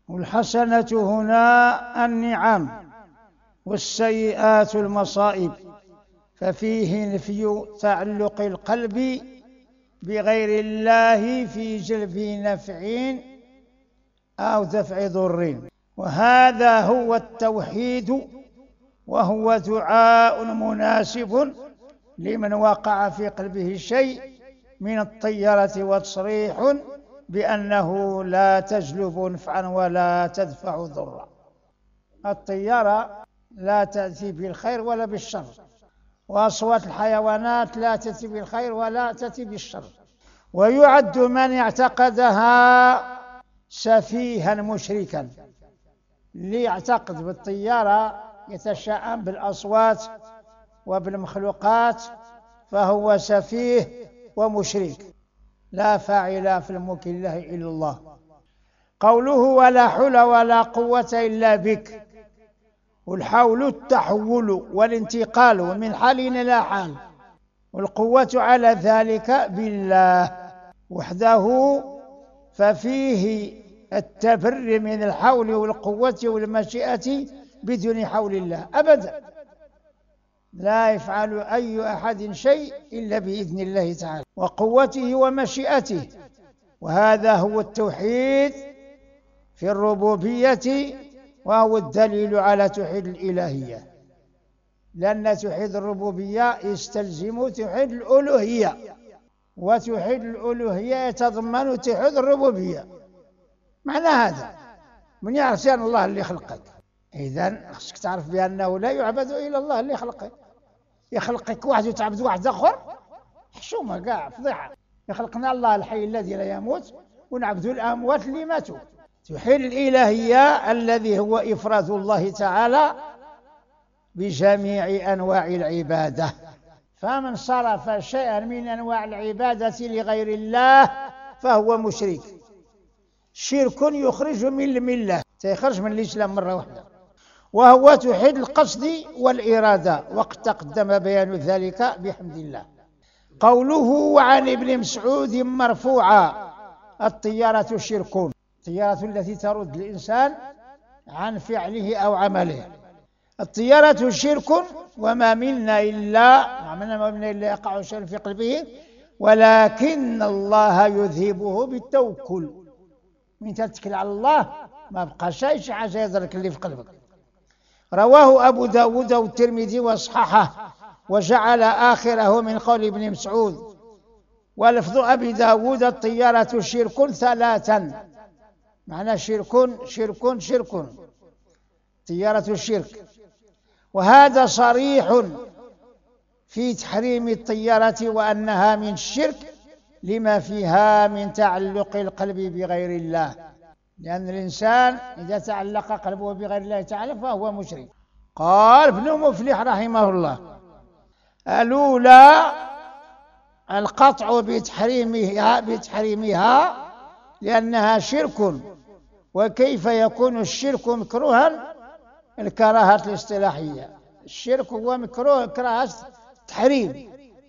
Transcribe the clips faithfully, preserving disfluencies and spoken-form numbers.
والحسنة هنا النعم، والسيئات المصائب، ففيه نفي تعلق القلب بغير الله في جلب نفع أو دفع ضر، وهذا هو التوحيد، وهو دعاء مناسب لمن وقع في قلبه شيء من الطيرة، وتصريح بأنه لا تجلب نفعا ولا تدفع ضرا. الطيارة لا تأتي بالخير ولا بالشر، وأصوات الحيوانات لا تأتي بالخير ولا تأتي بالشر. ويعد من اعتقدها سفيها مشركا، اللي يعتقد بالطيارة يتشائم بالأصوات وبالمخلوقات فهو سفيه ومشرك، لا فاعل في الملك الله إلا الله. قوله ولا حول ولا قوة إلا بك، والحول التحول والانتقال من حال إلى حال، والقوة على ذلك بالله وحده، ففيه التبر من الحول والقوة والمشيئة بدون حول الله أبدا، لا يفعل أي أحد شيء إلا بإذن الله تعالى وقوته ومشيئته. وهذا هو التوحيد في الربوبية، وهو الدليل على توحيد الإلهية، لأن توحيد الربوبية يستلزم توحيد الألوهية، وتوحيد الألوهية يتضمن توحيد الربوبية. معنى هذا من يعرف أن الله اللي خلقك، إذن خصك تعرف بأنه لا يعبد إلا الله اللي خلقك. يخلقك واحد وتعبد واحد آخر، حشومة قاع فضيحة. يخلقنا الله الحي الذي لا يموت، ونعبد الأموات اللي ماتوا. توحيد الإلهية الذي هو إفراد الله تعالى بجميع أنواع العبادة، فمن صرف شيئا من أنواع العبادة لغير الله فهو مشرك. شرك يخرج من الملة، سيخرج من الإسلام مرة واحدة. وهو توحيد القصد والإرادة، وقد تقدم بيان ذلك بحمد الله. قوله عن ابن مسعود مرفوعا الطيارة شرك، الطيارة التي ترد الإنسان عن فعله أو عمله. الطيارة شرك، وما منا إلا ما منا إلا يقع شيء في قلبه، ولكن الله يذهبه بالتوكل. من تتكل على الله ما بقى شيء شي حاجة يضرك اللي في قلبك. رواه أبو داود والترمذي وصححه، وجعل آخره من قول ابن مسعود. ولفظ أبي داود الطيارة شرك ثلاثا، معنى شرك شرك شرك، طيارة الشرك. وهذا صريح في تحريم الطيارة وأنها من الشرك لما فيها من تعلق القلب بغير الله، لأن الإنسان إذا تعلق قلبه بغير الله تعالى فهو مشرك. قال ابن مفلح رحمه الله: الأولى القطع بتحريمها بتحريمها لأنها شرك. وكيف يكون الشرك مكروها؟ الكراهة الاصطلاحية. الشرك هو مكروه كراهة تحريم،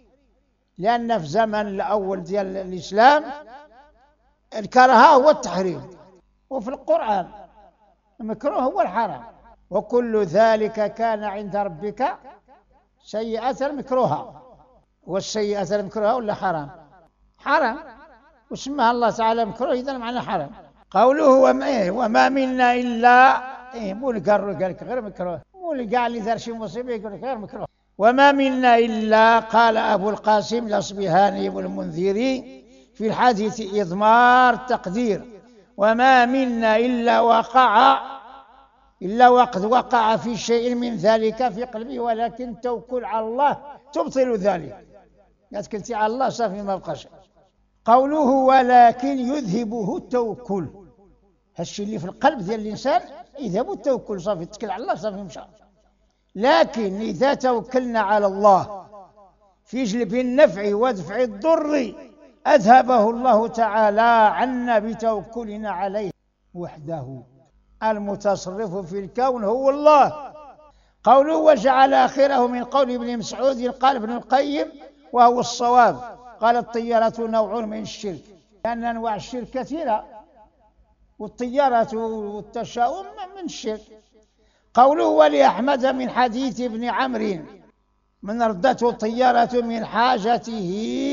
لأن في زمن الأول ديال الإسلام الكراهة هو التحريم، وفي القرآن المكروه هو الحرام. وكل ذلك كان عند ربك سيئة مكروها. والسيئة المكروهة ولا حرام؟ حرام، وسماها الله تعالى مكروه، إذا معنى حرام. قوله وما, وما منا إلا إيه مو اللي قال لك غير مكروه، مو اللي قال لي دار شي مصيبة يقول لك غير مكروه. وما منا إلا، قال أبو القاسم الأصبهاني والمنذري في الحديث إضمار تقدير: وما منا إلا وقع إلا وقد وقع في شيء من ذلك في قلبه، ولكن توكل على الله تبطل ذلك. يتكلتي على الله صافي ما بقاش. قوله ولكن يذهبه التوكل، هالشيء اللي في القلب ديال الإنسان يذهب التوكل، صافي يتكل على الله صافي مشى. لكن إذا توكلنا على الله في جلب النفع ودفع الضر أذهبه الله تعالى عنا بتوكلنا عليه وحده. المتصرف في الكون هو الله. قوله وجعل آخره من قول ابن مسعود، قال ابن القيم وهو الصواب، قال الطيارة نوع من الشرك، لأن أنواع الشرك كثيرة. والطيارة والتشاؤم من الشرك. قوله ولأحمد من حديث ابن عمرو من ردته الطيارة من حاجته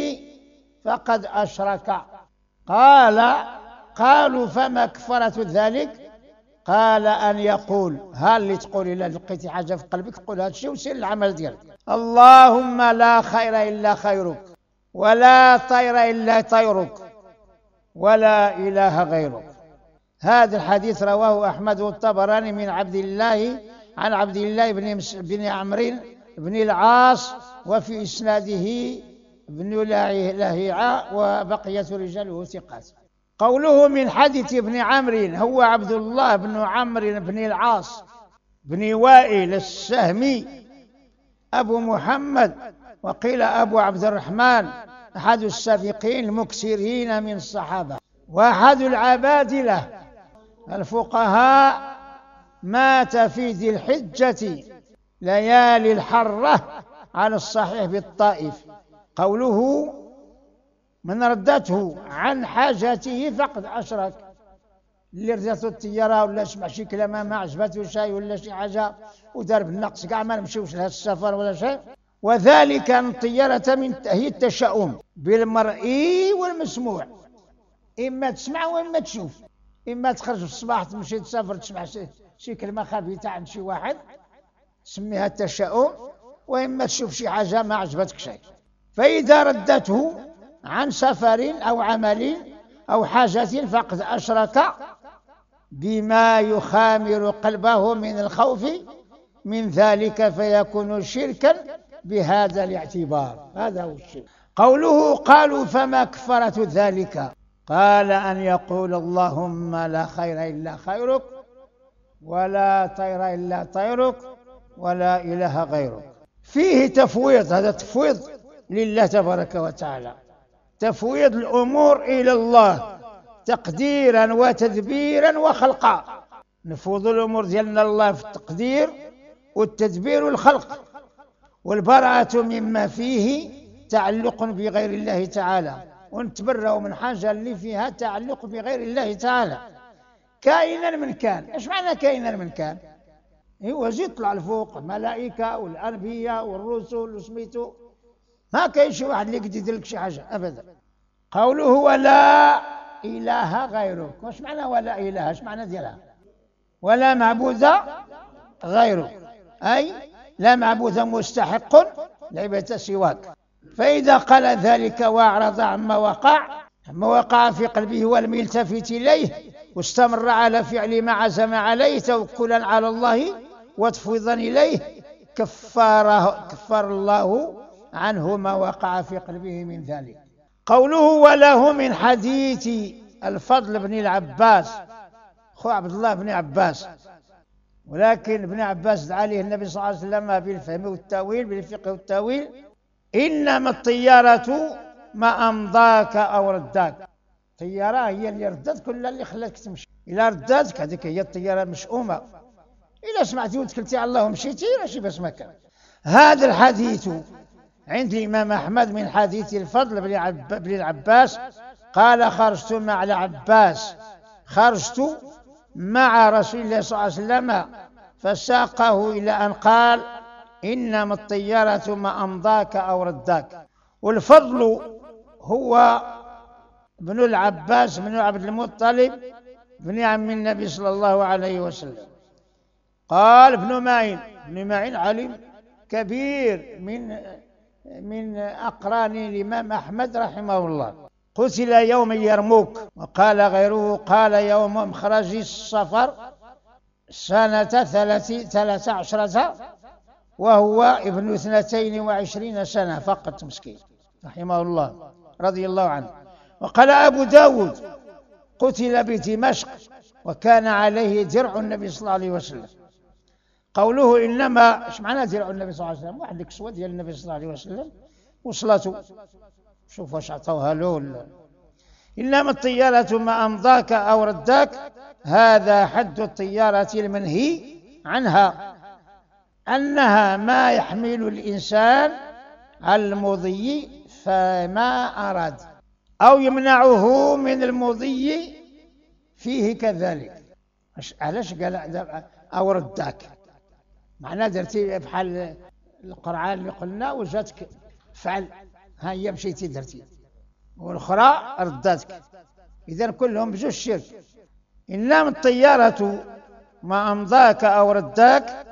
فقد أشرك. قال قالوا فما كفرة ذلك؟ قال أن يقول، ها اللي تقول إلا لقيتي حاجة في قلبك قول هذا الشيء وسير العمل ديالك. اللهم لا خير إلا خيرك، ولا طير إلا طيرك، ولا إله غيرك. هذا الحديث رواه أحمد والطبراني من عبد الله عن عبد الله بن بن عمرو بن العاص، وفي إسناده ابن لهيعة وبقية رجاله ثقات. قوله من حديث ابن عمرو هو عبد الله بن عمرو بن العاص بن وائل السهمي أبو محمد، وقيل أبو عبد الرحمن، أحد السابقين المكثرين من الصحابة، وأحد العبادلة الفقهاء، مات في ذي الحجة ليالي الحرة على الصحيح بالطائف. قوله من ردته عن حاجته فقد أشرك. اللي ردته الطيارة ولا سمع شي كلمة ما عجبته شيء ولا شي حاجة ودار بالنقص كاع ما نمشيوش لهذا السفر ولا شيء، وذلك أن الطيارة من هي التشاؤم بالمرئي والمسموع، إما تسمع وإما تشوف. إما تخرج في الصباح تمشي تسافر تسمع شي كلمة خبيثة عند شي واحد تسميها التشاؤم، وإما تشوف شي حاجة ما عجبتك شيء. فإذا ردته عن سفر أو عمل أو حاجة فقد أشرك بما يخامر قلبه من الخوف من ذلك، فيكون شركا بهذا الاعتبار. هذا هو الشرك. قوله قالوا فما كفرة ذلك؟ قال أن يقول اللهم لا خير إلا خيرك، ولا طير إلا طيرك، ولا إله غيرك. فيه تفويض، هذا تفويض لله تبارك وتعالى، تفويض الأمور إلى الله تقديرا وتدبيرا وخلقا. نفوض الأمور ديالنا الله في التقدير والتدبير والخلق، والبراءة مما فيه تعلق بغير الله تعالى، ونتبرأ من حاجة اللي فيها تعلق بغير الله تعالى كائنا من كان. ايش معنى كائنا من كان؟ هو يطلع الفوق الملائكة والأنبياء والرسل وسميتو، ما كاين شي واحد اللي يقدر يدير لك شي حاجة أبدا. قوله ولا إله غيرك، واش معنى ولا إله؟ ايش معنى ديالها؟ ولا معبود غيرك، أي لا معبود مستحق لعبادة سواك. فإذا قال ذلك وأعرض عما وقع عما وقع في قلبه ولم يلتفت إليه واستمر على فعل ما عزم عليه توكلا على الله وتفويضا إليه، كفاره كفر الله عنه ما وقع في قلبه من ذلك. قوله وله من حديث الفضل بن العباس، خو عبد الله بن عباس، ولكن ابن عباس دعا عليه النبي صلى الله عليه وسلم بالفهم والتاويل بالفقه والتاويل: إنما الطيارة ما أمضاك أو رداك. الطيارة هي اللي ردتك ولا اللي خلاتك تمشي. إلا ردتك هذيك هي الطيارة مشؤومة، إلا سمعتي وتكلتي على الله ومشيتي ماشي بس مكان. هذا الحديث عند الإمام أحمد من حديث الفضل بن العباس قال: خرجت مع العباس خرجت مع رسول الله صلى الله عليه وسلم فساقه إلى أن قال: إنما الطيارة ما أمضاك أو رداك. والفضل هو ابن العباس بن عبد المطلب بن عم النبي صلى الله عليه وسلم. قال ابن معين، ابن معين علم كبير من من أقران الإمام أحمد رحمه الله، قتل يوم يرموك. وقال غيره قال يوم مخرج السفر سنة ثلاث عشرة وهو ابن اثنتين وعشرين سنة فقط، مسكين رحمه الله رضي الله عنه. وقال أبو داود قتل بدمشق وكان عليه درع النبي صلى الله عليه وسلم. قوله إنما، ايش معنى درع النبي صلى الله عليه وسلم؟ واحد الكسوة ديال النبي صلى الله عليه وسلم وصلته، شوف واش عطوها له. إنما الطيارة ما أمضاك أو رداك، هذا حد الطيارة المنهي عنها، أنها ما يحمل الإنسان على المضي فما أراد، أو يمنعه من المضي فيه كذلك. علاش قال أو رداك؟ معناه درتي بحال القرعة اللي قلنا وجاتك فعل، ها هي مشيتي درتي، والأخرى رداتك. إذن كلهم بجوج شرك. إنما الطيارة ما أمضاك أو رداك،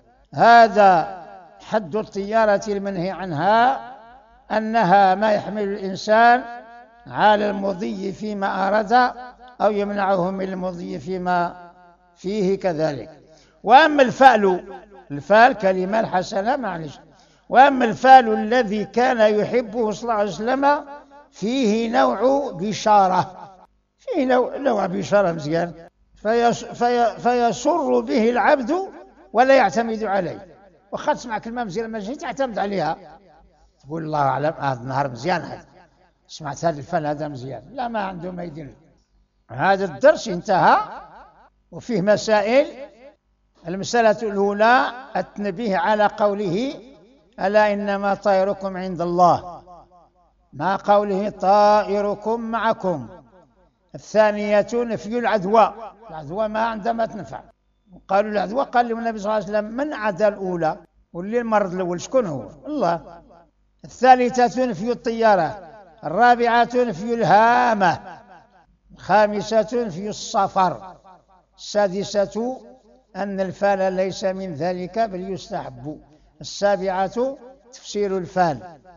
هذا حد الطيارة المنهي عنها، أنها ما يحمل الإنسان على المضي فيما أراد أو يمنعه من المضي فيما فيه كذلك. وأما الفعل، الفعل كلمة الحسنة معلش، وأما الفعل الذي كان يحبه صلى الله عليه وسلم فيه نوع بشارة، فيه نوع, نوع بشارة مزيان، فيس في فيسر به العبد ولا يعتمد عليه. وخا تسمع كلمة مزيانة ما جيت تعتمد عليها، تقول الله أعلم هذا النهار مزيان، هذا سمعت هذا الفن هذا مزيان، لا ما عنده ما يدير. هذا الدرس انتهى وفيه مسائل. المسألة الأولى التنبيه على قوله ألا إنما طائركم عند الله، مع قوله طائركم معكم. الثانية نفي العدوى، العدوى ما عندما تنفع. قالوا العدوى، قال له النبي صلى الله عليه وسلم من عدا الأولى، واللي المرض الأول شكون هو؟ الله. الثالثة نفي الطيارة. الرابعة نفي الهامة. الخامسة نفي السفر. السادسة أن الفعل ليس من ذلك بل يستحب. السابعة تفسير الفعل.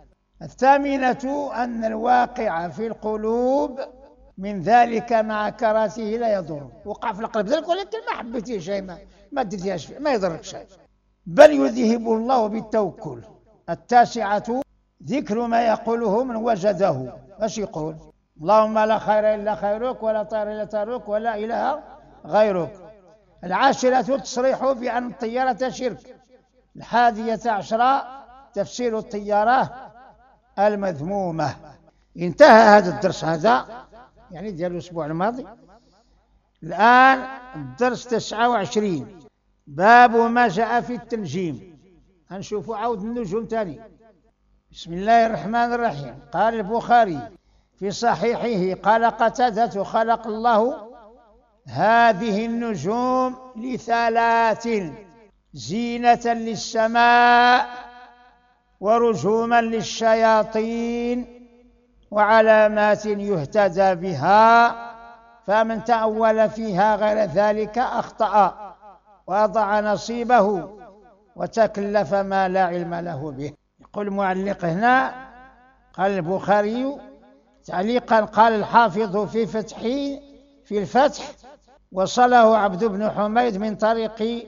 الثامنة أن الواقع في القلوب من ذلك مع كراهته لا يضر. وقع في القلب ذلك ولكن ما حبيتيه شيء، ما ما ديتيهاش فيه، ما يضرك شيء، بل يذهب الله بالتوكل. التاسعة ذكر ما يقوله من وجده. اش يقول؟ اللهم لا خير إلا خيرك ولا طير إلا طيرك ولا إله غيرك. العاشرة تصريح بأن الطيارة شرك. الحادية عشرة تفسير الطيارة المذمومة. انتهى هذا الدرس، هذا يعني ديال الأسبوع الماضي. الآن الدرس تسعة وعشرين، باب ما جاء في التنجيم. هنشوفوا عود النجوم تاني. بسم الله الرحمن الرحيم. قال البخاري في صحيحه قال قتادة خلق الله هذه النجوم لثلاث: زينة للسماء، ورجوما للشياطين، وعلامات يهتدى بها، فمن تأول فيها غير ذلك أخطأ وأضع نصيبه وتكلف ما لا علم له به. يقول المعلق هنا، قال البخاري تعليقا، قال الحافظ في فتحه في الفتح وصله عبد بن حميد من طريق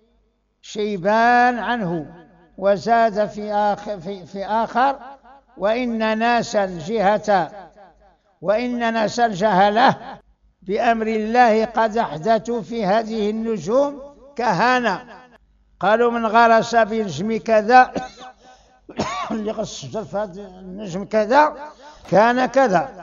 شيبان عنه، وزاد في آخر, في, في آخر وإن ناسا جهة وإن ناسا جهله بأمر الله قد أحدثوا في هذه النجوم كهانة. قالوا من غرس بنجم كذا اللي غرس الشجر في هذا النجم كذا كان كذا،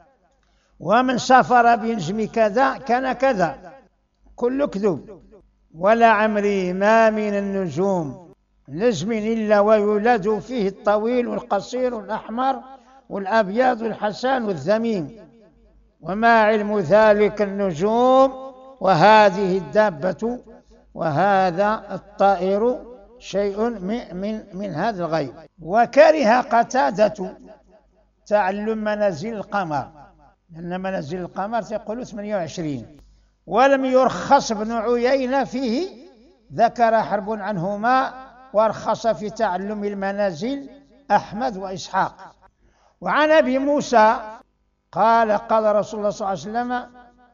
ومن سافر بنجم كذا كان كذا، كل كذب. ولا عمري ما من النجوم نجم إلا ويولد فيه الطويل والقصير والأحمر والأبيض والحسن والذميم، وما علم ذلك النجوم وهذه الدابة وهذا الطائر شيء من, من, من هذا الغيب. وكره قتادة تعلم منازل القمر، لأن منازل القمر تقول ثمانية وعشرين، ولم يرخص ابن عيينة فيه، ذكر حرب عنهما، وارخص في تعلم المنازل أحمد وإسحاق. وعن أبي موسى قال قال رسول الله صلى الله عليه وسلم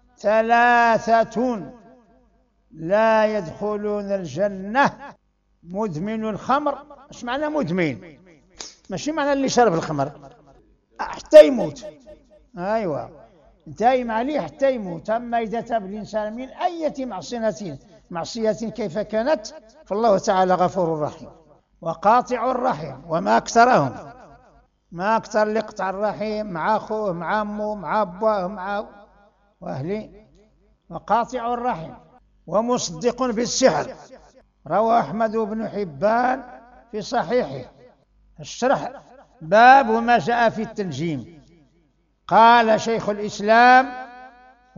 ثلاثة لا يدخلون الجنة: مدمن الخمر. ايش معنى مدمن؟ ماشي معنى اللي شرب الخمر حتى يموت، ايوه دايم عليه حتى يموت. اما اذا تاب الانسان من اية معصية معصية كيف كانت فالله تعالى غفور رحيم. وقاطع الرحم، وما اكثرهم، ما اكثر اللي قطع الرحم مع اخوه مع امه مع ابوه مع واهله. وقاطع الرحم ومصدق بالسحر، روى أحمد بن حبان في صحيحه. الشرح: باب ما جاء في التنجيم. قال شيخ الإسلام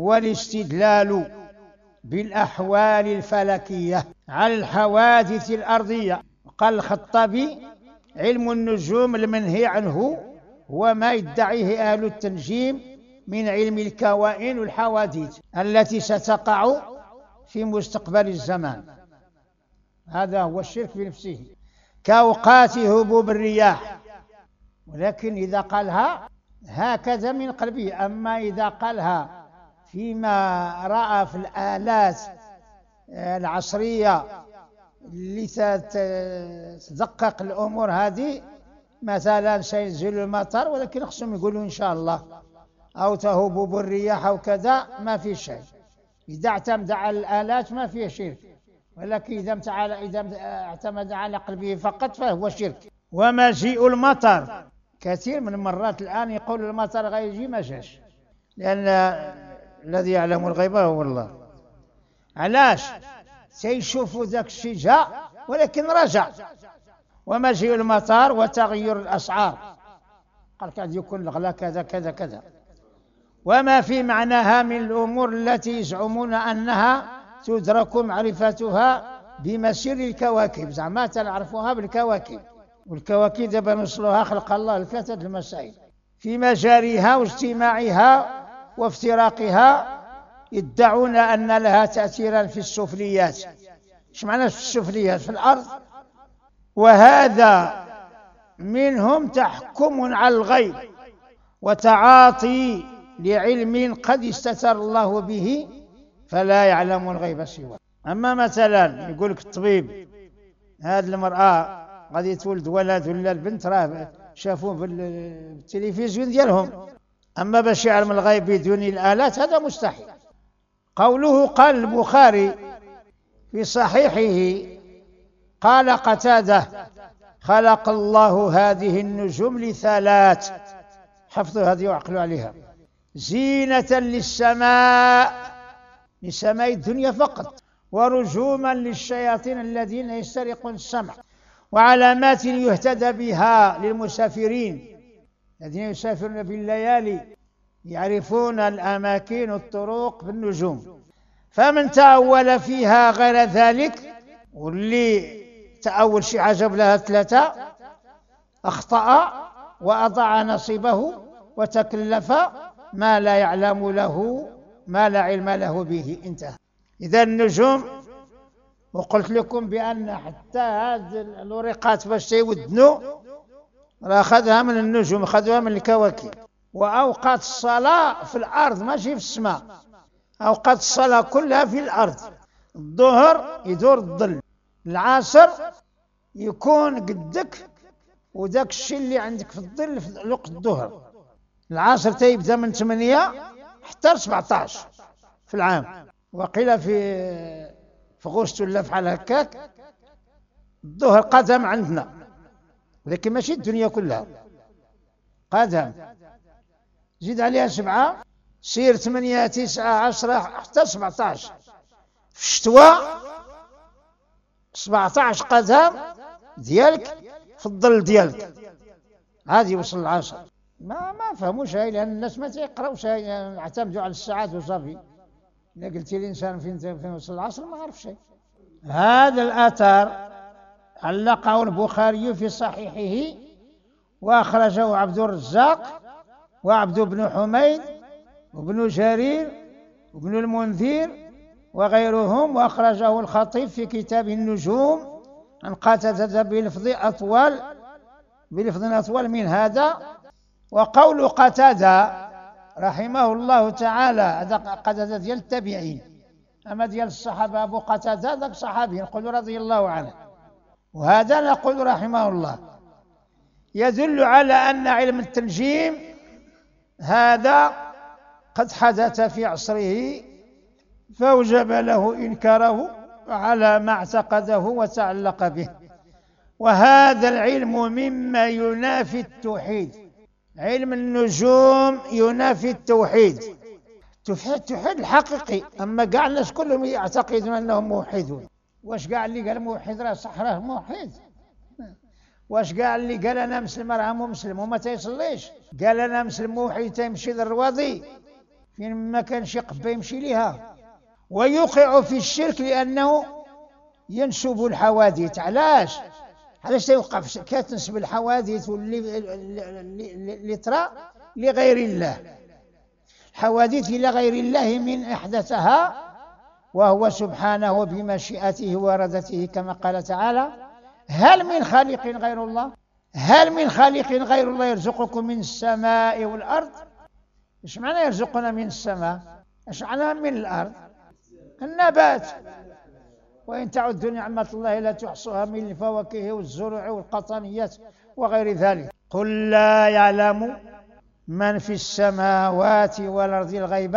هو الاستدلال بالأحوال الفلكية على الحوادث الأرضية. قال الخطابي: علم النجوم المنهي عنه هو ما يدعيه أهل التنجيم من علم الكوائن والحوادث التي ستقع في مستقبل الزمان. هذا هو الشرك بنفسه، كأوقات هبوب الرياح، ولكن إذا قالها هكذا من قلبه. أما إذا قالها فيما رأى في الآلات العصرية اللي تدقق الأمور هذه، مثلا سينزل المطر ولكن خصهم يقولوا إن شاء الله، أو تهبوب الرياح أو كذا، ما في شيء. إذا اعتمد على الآلات ما فيه شرك، ولكن إذا اعتمد على قلبه فقط فهو شرك. ومجيء المطر، كثير من المرات الآن يقول المطر غيجي، ما جاش، لأن الذي يعلم الغيب هو الله. علاش؟ سيشوفوا ذاك الشيء جاء ولكن رجع. ومجيء المطر وتغير الأسعار، قال قد يكون الغلاء كذا كذا كذا، وما في معناها من الأمور التي يزعمون أنها تدرك معرفتها بمسير الكواكب، زعما تنعرفوها بالكواكب، والكواكب دابا نوصلوها خلق الله لثلاثة المسائل في مجاريها واجتماعها وافتراقها. يدعون أن لها تأثيرا في السفليات. ايش معنى في السفليات؟ في الأرض. وهذا منهم تحكم على الغيب وتعاطي لعلم قد استتر الله به فلا يعلم الغيب سواه. أما مثلا يقول لك الطبيب: هذه المرأة غادي تولد ولد ولا البنت، راه شافوه في التلفزيون ديالهم. أما باش يعلم الغيب بدون الآلات هذا مستحيل. قوله: قال البخاري في صحيحه: قال قتادة: خلق الله هذه النجوم لثلاث، حفظوا هذه وعقلوا عليها: زينة للسماء، لسماء الدنيا فقط، ورجوما للشياطين الذين يسترقون السمع، وعلامات يهتدى بها للمسافرين الذين يسافرون بالليالي، يعرفون الأماكن والطرق بالنجوم. فمن تأول فيها غير ذلك، واللي تأول شيء عجب لها ثلاثة، أخطأ وأضاع نصيبه وتكلف ما لا يعلم له ما لا علم له به. انتهى. إذا النجوم، وقلت لكم بأن حتى هذه الورقات باش تيودنوا راه أخذها من النجوم، أخذوها من الكواكب. وأوقات الصلاة في الأرض ماشي في السماء، أوقات الصلاة كلها في الأرض. الظهر يدور الظل، العصر يكون قدك وذاك الشيء اللي عندك في الظل في وقت الظهر. العصر تيبدا من ثمانية حتى سبعطاش في العام، وقيل في في غوست ولا بحال هكاك. الظهر قدم عندنا، ولكن ماشي الدنيا كلها قدم، زيد عليها سبعة، سير ثمانية تسعة عشرة حتى سبعطاش. في الشتواء سبعطاش قدم ديالك في الظل ديالك، هذه وصل العصر. ما ما فهموش هاي، لأن الناس ما تيقراوش، يعتمدوا على الساعات وصافي. إذا قلت الإنسان فين فين وصل العصر ما عرف شيء. هذا الأثر علقه البخاري في صحيحه، وأخرجه عبد الرزاق وعبد بن حميد وابن جرير وابن المنذر وغيرهم، وأخرجه الخطيب في كتاب النجوم عن قتادة بلفظ أطول بلفظ أطول من هذا. وقول قتادة رحمه الله تعالى هذا قتادة ديال التابعين، أما ديال الصحابة أبو قتادة ذاك صحابي نقول رضي الله عنه، وهذا نقول رحمه الله، يدل على أن علم التنجيم هذا قد حدث في عصره، فأوجب له إنكاره على ما اعتقده وتعلق به. وهذا العلم مما ينافي التوحيد. علم النجوم ينافي التوحيد، التوحيد الحقيقي. أما كاع الناس كلهم يعتقدون أنهم موحدون. واش كاع اللي قال موحد راه صح راه موحد؟ واش كاع اللي قال أنا مسلم راه مو مسلم وما تيصليش؟ قال أنا مسلم موحد تيمشي للرواضي؟ فين ما كان شي قبة يمشي ليها. ويوقع في الشرك لأنه ينسب الحوادث. علاش؟ علاش تيوقع في الشرك؟ كتنسب الحوادث اللي اللي ترى لغير الله، الحوادث إلى غير الله من أحدثها، وهو سبحانه بمشيئته وإرادته كما قال تعالى: هل من خالق غير الله؟ هل من خالق غير الله يرزقكم من السماء والأرض؟ إيش معنى يرزقنا من السماء؟ إيش معنى من الأرض؟ النبات. وإن تعدوا نعمة الله لا تحصوها من الفواكه والزروع والقطنيات وغير ذلك. قل لا يعلم من في السماوات والأرض الغيب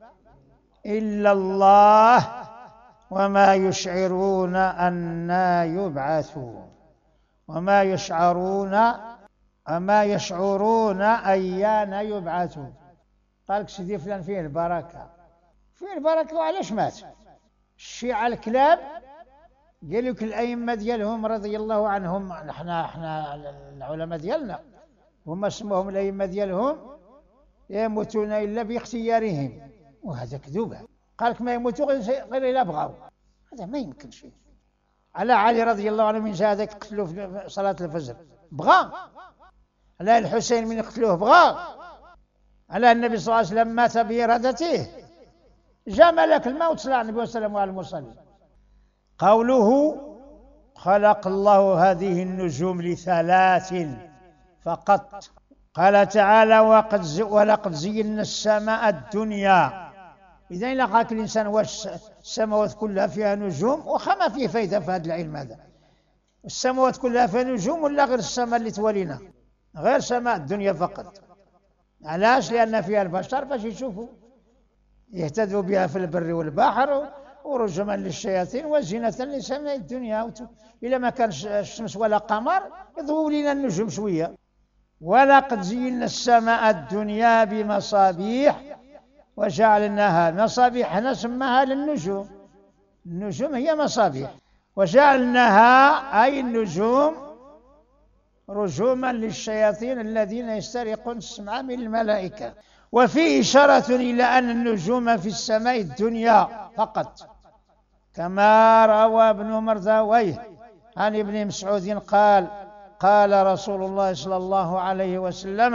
إلا الله وما يشعرون أنا يبعثون وما يشعرون وما يشعرون أيان يبعثون. قالك سيدي فلان فيه البركة، فيه البركة. وعلاش مات؟ الشيعة الكلاب قالوا لك الأئمة ديالهم رضي الله عنهم، احنا احنا العلماء ديالنا هما سموهم الأئمة ديالهم يموتون إلا باختيارهم، وهذا كذوب. قالك ما يموتوا غير إلا بغاو، هذا ما يمكن شيء. على علي رضي الله عنه من جاء ذاك قتلوه في صلاة الفجر بغى، على الحسين من قتلوه بغى، على النبي صلى الله عليه وسلم مات بإرادته، جاء ملك الموت صلى الله عليه وسلم على المرسلين. قوله خلق الله هذه النجوم لثلاث فقط. قال تعالى: وقد زي ولقد زينا السماء الدنيا. إذا لقاك الإنسان واش السماوات كلها فيها نجوم، وخا ما فيه فايدة في هذا العلم هذا. السماوات كلها فيها نجوم ولا غير السماء اللي تولينا؟ غير سماء الدنيا فقط. علاش؟ لأن فيها البشر باش يشوفوا، يهتدوا بها في البر والبحر، ورجما للشياطين وزينة لسماء الدنيا. إلا ما كان الشمس ولا قمر يضووا لنا النجوم شوية. ولقد زينا السماء الدنيا بمصابيح وجعلناها مصابيح، هنا سماها للنجوم، النجوم هي مصابيح. وجعلناها أي النجوم رجوما للشياطين الذين يسترقون السمع من الملائكة. وفي إشارة إلى أن النجوم في السماء الدنيا فقط، كما روى ابن مرداويه عن ابن مسعود قال: قال رسول الله صلى الله عليه وسلم: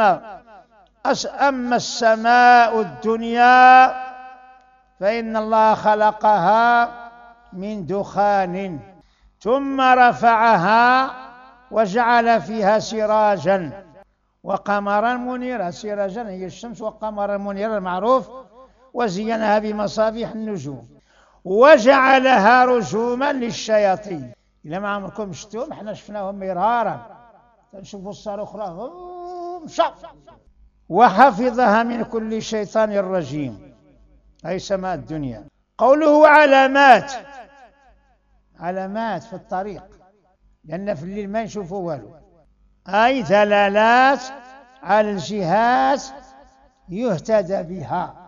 أما السماء الدنيا فإن الله خلقها من دخان ثم رفعها وجعل فيها سراجا وقمرا منيرا. سراجا هي الشمس، وقمرا منيرا المعروف، وزينها بمصابيح النجوم، وجعلها رجوما للشياطين. إلا ما عمركم شفتوهم، احنا شفناهم مرارا، نشوفوا الصاروخ راه مشى. وحفظها من كل شيطان رجيم، أي سماء الدنيا. قوله علامات، علامات في الطريق، لأن في الليل ما نشوفوا والو، أي دلالات على الجهات يهتدى بها.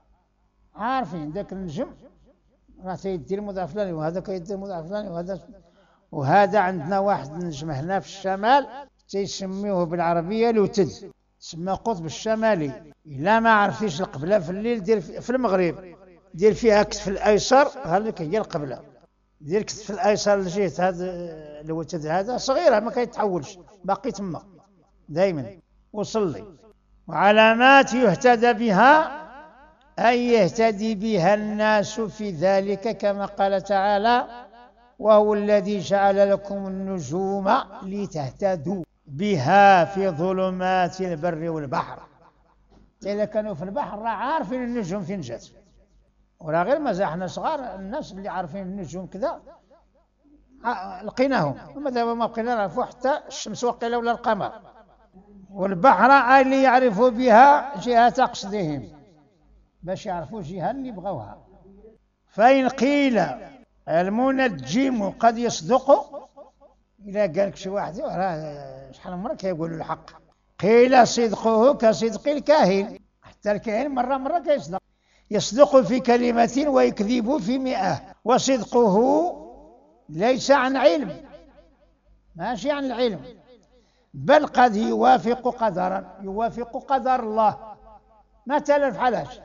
عارفين ذاك النجم راه تيدير الموضع الفلاني، وهذا كيدير الموضع الفلاني، وهذا وهذا عندنا واحد النجم هنا في الشمال تيسميوه بالعربية لوتد، تسمى قطب الشمالي. إلا ما عرفتيش القبلة في الليل دير في المغرب، دير فيها كتف الأيسر، هذيك هي القبلة. دير كتف الأيسر لجهة هذا الوتد، هذا صغيرة ما كيتحولش، باقي تما دائما، وصلي. وعلامات يهتدى بها، أي يهتدي بها الناس في ذلك، كما قال تعالى: وهو الذي جعل لكم النجوم لتهتدوا بها في ظلمات البر والبحر. إذا كانوا في البحر راه عارفين النجوم فين جات، وراه غير مزاحنا صغار الناس اللي عارفين النجوم كذا لقيناهم، وما دابا ما بقينا نعرفوا حتى الشمس وقيله ولا القمر. والبحر اللي يعرفوا بها جهة قصدهم، باش يعرفوا الجهة اللي بغوها. فإن قيل المنجم قد يصدق، إلا قال لك شي واحد راه شحال من مرة كيقولوا الحق، قيل صدقه كصدق الكاهن، حتى الكاهن مرة مرة كيصدق، يصدق في كلمة ويكذب في مئة. وصدقه ليس عن علم، ماشي عن العلم، بل قد يوافق قدرا، يوافق قدر الله. مثلا فحالاش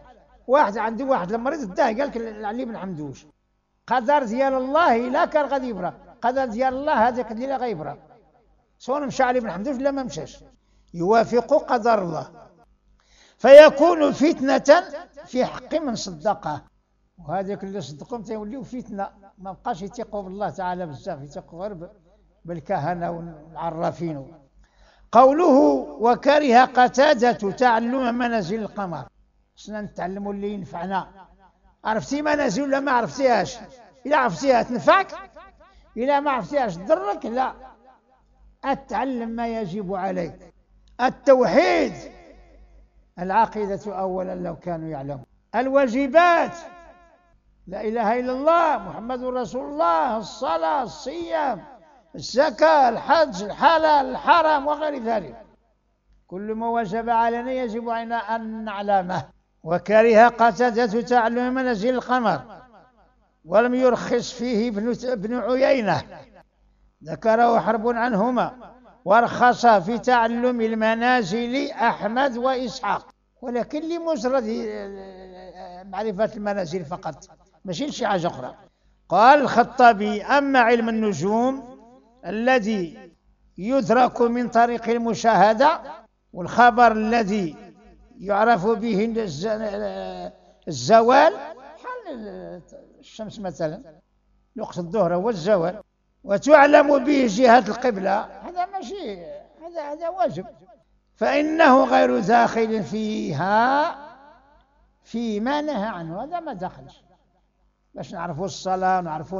واحد عنده واحد المريض داه قال لك علي بن حمدوش قدر ديال الله لا كان غادي يبرى، قدر ديال الله هذاك الليله غيبرى، سواء مشى علي بن حمدوش لا ما مشاش، يوافق قدر الله، فيكون فتنة في حق من صدقه، وهذاك اللي صدقهم تيوليو فتنة، ما بقاش يثيقوا بالله تعالى بزاف، يثيقوا غير بالكهنة والعرافين. قوله وكره قتادة تعلم منازل القمر، خصنا نتعلموا اللي ينفعنا. عرفتي منازل ولا ما عرفتيهاش؟ إلا عرفتيها تنفعك، إلا ما عرفتيهاش تضرك، لا، أتعلم ما يجب عليك. التوحيد، العقيدة أولا لو كانوا يعلمون، الواجبات لا إله إلا الله محمد رسول الله، الصلاة الصيام الزكاة الحج الحلال الحرام وغير ذلك، كل ما وجب علينا يجب علينا أن نعلمه. وكره قتادة تعلم منازل القمر، ولم يرخص فيه ابن عيينة، ذكره حرب عنهما، ورخص في تعلم المنازل أحمد وإسحاق، ولكن لمجرد معرفة المنازل فقط، ماشي شي حاجة أخرى. قال الخطابي أما علم النجوم الذي يدرك من طريق المشاهدة، والخبر الذي يعرف به الزوال، حال الشمس مثلا وقت الظهر هو الزوال، وتعلم به جهة القبلة، هذا ماشي، هذا هذا واجب، فإنه غير داخل فيها فيما نهى عنه، هذا ما دخلش، باش نعرفوا الصلاة ونعرفوا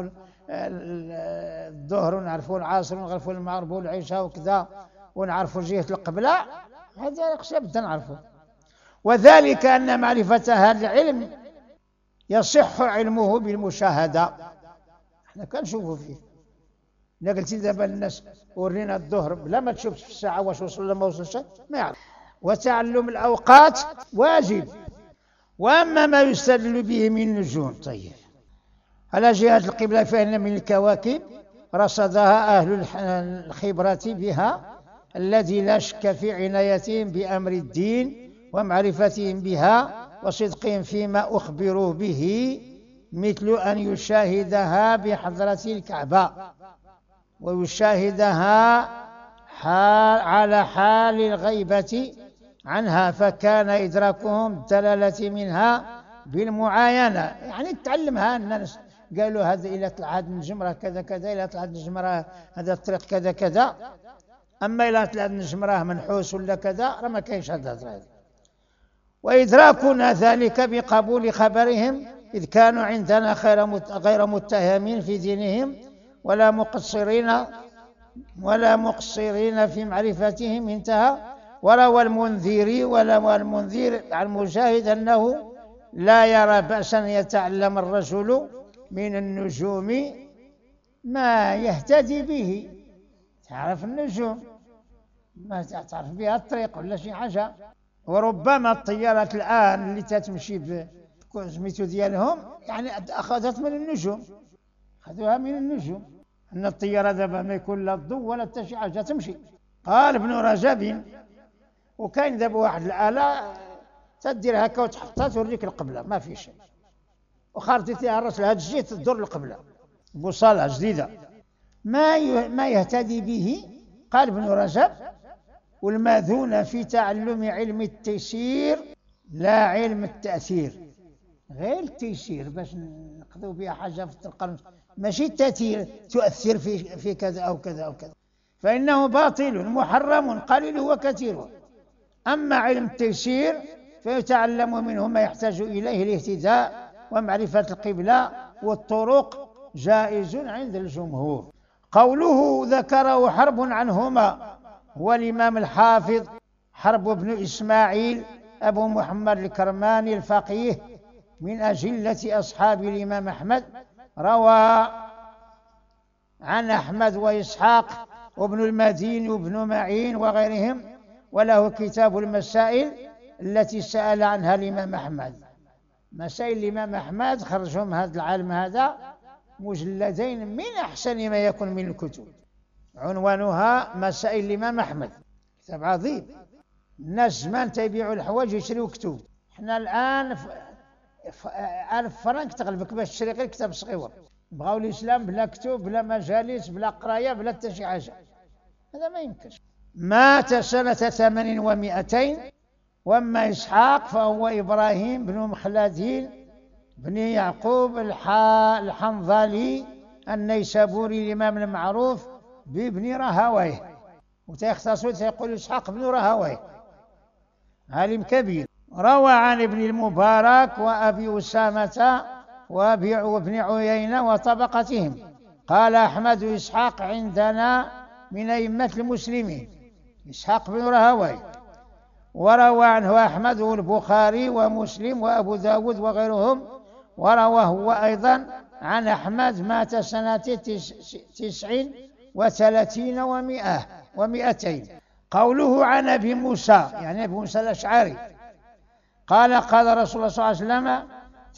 الظهر ونعرفوا العصر ونعرفوا المغرب والعشاء وكذا ونعرفوا جهة القبلة، هذا خصنا بدا نعرفه. وذلك أن معرفة هذا العلم يصح علمه بالمشاهدة، احنا كنشوفوا فيه، إلا قلتي دابا للناس ورينا الظهر بلا ما تشوفش في الساعة واش وصل ولا ما وصلش ما يعرف. وتعلم الأوقات واجب. وأما ما يستدل به من النجوم، طيب، على جهة القبلة، فإن من الكواكب رصدها أهل الخبرة بها الذي لا شك في عنايتهم بأمر الدين ومعرفتهم بها وصدقهم فيما أخبروا به، مثل أن يشاهدها بحضرة الكعبة ويشاهدها حال على حال الغيبة عنها، فكان إدراكهم الدلالة منها بالمعاينة، يعني تعلمها الناس، قالوا هذا إلى طلع هذا النجم راه كذا كذا، إلى طلع هذا النجم راه هذا الطريق كذا كذا، أما إلى طلع النجم راه منحوس ولا كذا راه ما كاينش هذا هذا. وإدراكنا ذلك بقبول خبرهم، إذ كانوا عندنا غير متهمين في دينهم ولا مقصرين ولا مقصرين في معرفتهم، انتهى. وروى المنذري ولا المنذر عن مجاهد أنه لا يرى بأسا يتعلم الرجل من النجوم ما يهتدي به، تعرف النجوم ما تعرف بها الطريق ولا شي حاجة. وربما الطيارات الآن اللي تتمشي بسميتو ديالهم يعني أخذت من النجوم، أخذوها من النجوم، أن الطيارة دابا ما يكون لا الضوء ولا حتى شي حاجة تمشي. قال ابن رجب وكاين دابا واحد الآلة تدير هكا وتحطها توريك القبلة، ما في شيء، وخارطتيها الراس لهاد الجهة تدور القبلة، بوصلة جديدة ما ما يهتدي به. قال ابن رجب والماذون في تعلم علم التيسير لا علم التأثير، غير التيسير باش نقضوا بها حاجة في القلب، ماشي التأثير تؤثر في في كذا أو كذا أو كذا، فإنه باطل محرم قليل وكثير. أما علم التيسير فيتعلم منه ما يحتاج إليه الاهتداء ومعرفة القبلة والطرق، جائز عند الجمهور. قوله ذكره حرب عنهما، هو الإمام الحافظ حرب بن إسماعيل أبو محمد الكرماني الفقيه من أجلة أصحاب الإمام أحمد، روى عن أحمد وإسحاق وابن المدين وابن معين وغيرهم، وله كتاب المسائل التي سأل عنها الإمام أحمد. مسائل الإمام أحمد خرجهم هذا العالم هذا مجلدين من أحسن ما يكون من الكتب، عنوانها مسائل الإمام أحمد، كتاب عظيم. الناس زمان تبيعوا الحوايج يشريوا كتب، احنا الآن ألف فرنك تغلبك باش تشري غير كتاب صغير. بغاو الإسلام بلا كتب بلا مجالس بلا قراية بلا حتى شي حاجة، هذا ما يمكنش. مات سنة ثمان ومائتين. وأما إسحاق فهو إبراهيم بن مخلدين بن يعقوب الحنظلي النيسابوري الإمام المعروف بابن راهويه، وتيختصر تيقول إسحاق بن راهويه، عالم كبير. روى عن ابن المبارك وأبي أسامة وابن عيينة وطبقتهم. قال أحمد إسحاق عندنا من أئمة المسلمين، إسحاق بن راهويه. وروى عنه أحمد والبخاري ومسلم وأبو داود وغيرهم. وروى هو أيضا عن أحمد مات سنة تسع وثلاثين ومئة ومئتين. قوله عن أبي موسى يعني أبي موسى الأشعري قال قال رسول الله صلى الله عليه وسلم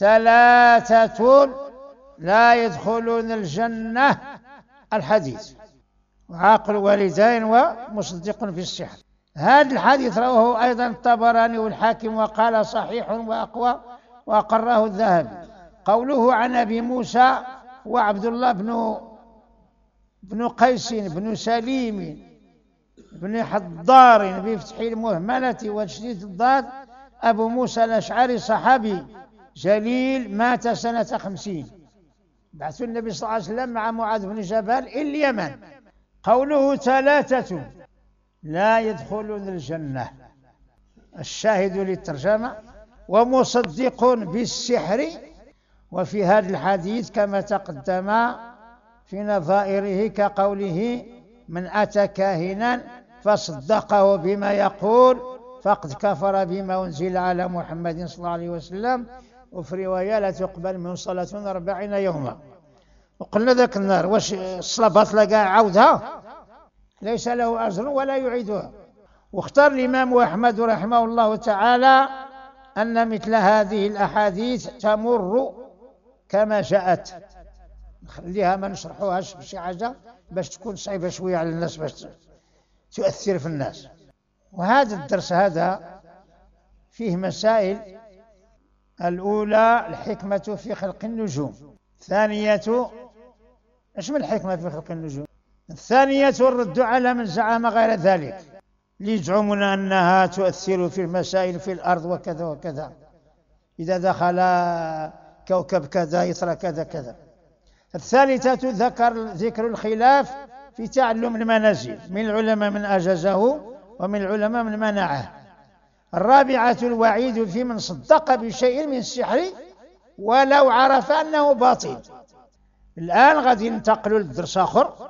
ثلاثة لا يدخلون الجنة، الحديث، وعاقل والدين ومصدق في السحر. هذا الحديث رواه أيضا الطبراني والحاكم وقال صحيح وأقوى وأقره الذهبي. قوله عن أبي موسى وعبد الله بن بن قيس بن سليم بن حضار بفتح المهملة وتشديد الضاد، أبو موسى الأشعري صحابي جليل مات سنة خمسين. بعث النبي صلى الله عليه وسلم مع معاذ بن جبل إلى اليمن. قوله ثلاثة لا يدخلون الجنة، الشاهد للترجمة ومصدق بالسحر. وفي هذا الحديث كما تقدم في نظائره كقوله من أتى كاهنا فصدقه بما يقول فقد كفر بما أنزل على محمد صلى الله عليه وسلم. وفي رواية لا تقبل من صلاة أربعين يوما. وقلنا ذاك النار واش الصلاة باطلة كاع عاودها، ليس له أجر ولا يعيدها. واختار الإمام أحمد رحمه الله تعالى أن مثل هذه الأحاديث تمر كما جاءت، نخليها ما نشرحوهاش بشي حاجة باش تكون صعيبة شوية على الناس باش تؤثر في الناس. وهذا الدرس هذا فيه مسائل. الأولى الحكمة في خلق النجوم. ثانية ايش من الحكمة في خلق النجوم؟ الثانية الرد على من زعم غير ذلك ليزعمون أنها تؤثر في المسائل في الأرض وكذا وكذا، إذا دخل كوكب كذا يطرى كذا كذا. الثالثة ذكر ذكر الخلاف في تعلم المنازل، من العلماء من أجازه ومن العلماء من منعه. الرابعة الوعيد في من صدق بشيء من السحر ولو عرف أنه باطل. الآن غادي ننتقل للدرس آخر،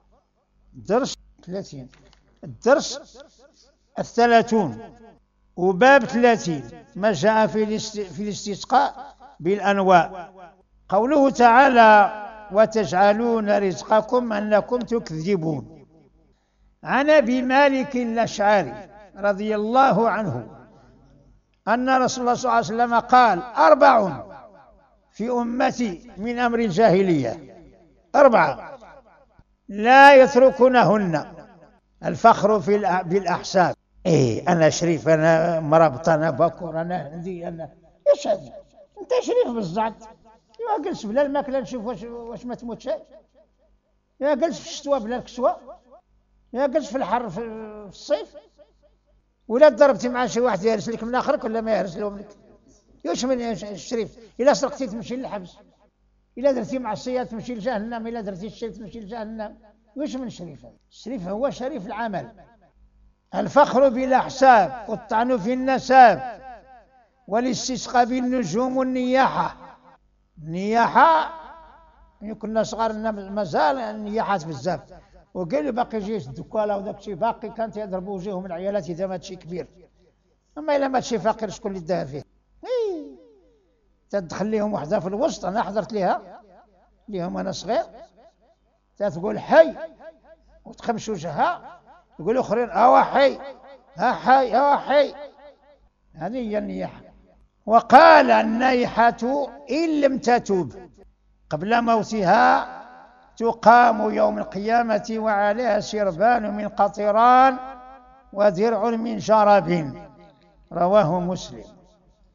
درس ثلاثين، الدرس الثلاثون وباب ثلاثين ما جاء في في الاستسقاء بالأنواع. قوله تعالى وتجعلون رزقكم أنكم تكذبون. عن أبي مالك الأشعري رضي الله عنه أن رسول الله صلى الله عليه وسلم قال أربع في أمتي من أمر الجاهلية، أربعة لا يتركونهن: الفخر في بالأحساب، إيه أنا شريف، أنا مربط، أنا بكر، أنا هندي، أنا إيش هذا؟ أنت شريف بالزعط. يا جلس بلا الماكلة نشوف واش واش ما تموت شيء، يا جلس في الشتوى بلا الكسوة، يا جلس في الحر في الصيف، ولا ضربتي مع شي واحد يهرس لك من آخرك ولا ما يهرس لهم لك. يوش من الشريف؟ إلا سرقتي تمشي للحبس، إلا درتي مع السيئات تمشي لجهنم، إلا درتي الشريف تمشي لجهنم. وش من الشريف هذا؟ الشريف هو شريف العمل. الفخر بالأحساب والطعن في النساب والاستسقاء بالنجوم والنياحة. النياحة كنا صغار مازال النياحات بزاف، وقالوا باقي جيش الدكالة وداك الشيء باقي كانت يضربوا وجيههم العيالات إذا مات شي كبير. أما إلا مات شي فقير شكون اللي داها فيه؟ إيه تدخل لهم وحدة في الوسط، أنا حضرت ليها ليهم أنا صغير، تقول حي وتخمش وجهها، يقولوا آخرين أوا حي ها حي أوا حي. هذه هي النياحة. وقال النيحة إن لم تتوب قبل موتها تقام يوم القيامة وعليها سربان من قطران ودرع من جرب. رواه مسلم.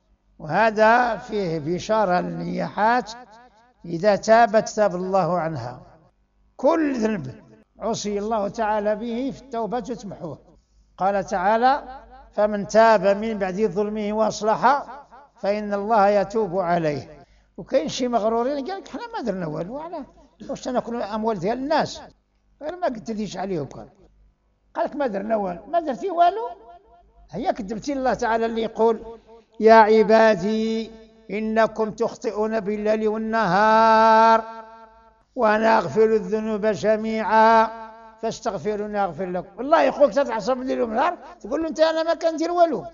وهذا فيه بشارة للنياحات إذا تابت تاب الله عنها. كل ذنب عصي الله تعالى به في التوبة تمحوه. قال تعالى: فمن تاب من بعد ظلمه وأصلح فإن الله يتوب عليه. وكاين شي مغرورين قال لك حنا ما درنا والو، علاه واش ناكلوا الأموال ديال الناس غير ما قدرتيش عليهم. قال قال لك ما درنا والو، ما درتي والو، هي كذبتي الله تعالى اللي يقول: يا عبادي إنكم تخطئون بالليل والنهار وأنا أغفر الذنوب جميعا فاستغفروني أغفر لكم. والله يخوك تتعصب الليل والنهار تقول له أنت أنا ما كندير والو.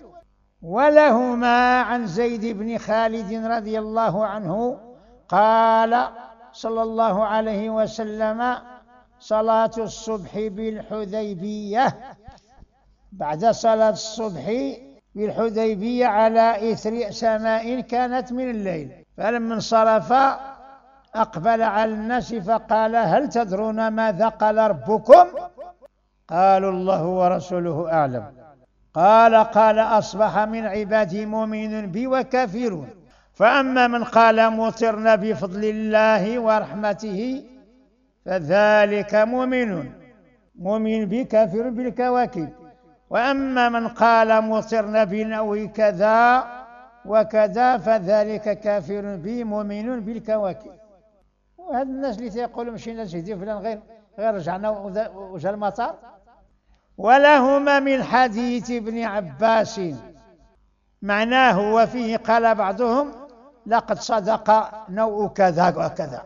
ولهما عن زيد بن خالد رضي الله عنه قال صلى الله عليه وسلم: صلاة الصبح بالحديبية، بعد صلاة الصبح بالحديبية على إثر سماء كانت من الليل، فلما انصرف أقبل على الناس فقال: هل تدرون ماذا قال ربكم؟ قالوا: الله ورسوله أعلم. قال: قال: أصبح من عبادي مؤمن بي وكافر، فأما من قال مطرنا بفضل الله ورحمته فذلك مؤمن مؤمن بي كافر بالكواكب، وأما من قال مطرنا بنوي كذا وكذا فذلك كافر بي مؤمن بالكواكب. وهذا الناس اللي تيقولوا مشينا لسيدي فلان غير غير رجعنا وجا المطار. ولهما من حديث ابن عباس معناه وفيه قال بعضهم: لقد صدق نوء كذا وكذا،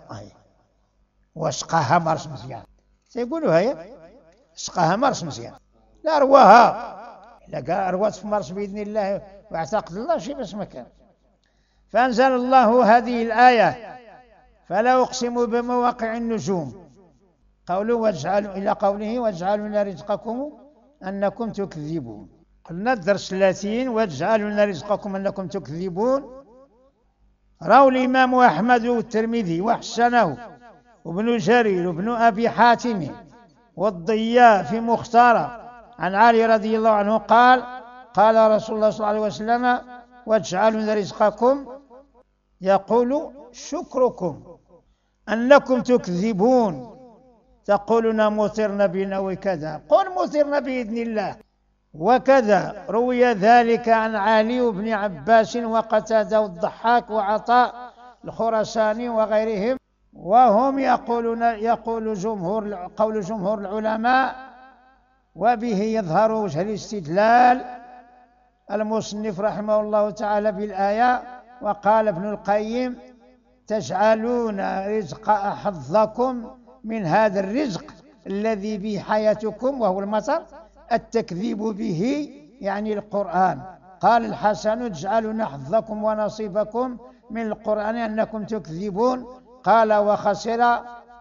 وسقاها مرس مزيان. تيقولوا هي سقاها مرس مزيان، لا رواها، لا قال روات في مرس بإذن الله واعتقد الله شيء بس مكان. فأنزل الله هذه الآية: فلا أقسم بمواقع النجوم، قوله واجعلوا إلى قوله: واجعلوا لنا رزقكم أنكم تكذبون. قلنا الدرس ثلاثين: واجعلوا لنا رزقكم أنكم تكذبون. روى الإمام أحمد والترمذي وحسنه وابن جرير وابن أبي حاتم والضياء في مختارة عن علي رضي الله عنه قال: قال رسول الله صلى الله عليه وسلم: واجعلوا لنا رزقكم، يقول شكركم أنكم تكذبون، تقولون مطرنا بنوي كذا، قل مطرنا بإذن الله وكذا. روي ذلك عن علي وابن عباس وقتادة والضحاك وعطاء الخراساني وغيرهم، وهم يقولون يقول جمهور قول جمهور العلماء، وبه يظهر وجه الاستدلال المصنف رحمه الله تعالى بالآية. وقال ابن القيم: تجعلون رزق حظكم من هذا الرزق الذي به حياتكم وهو المطر التكذيب به، يعني القرآن. قال الحسن: تجعلون حظكم ونصيبكم من القرآن أنكم تكذبون. قال: وخسر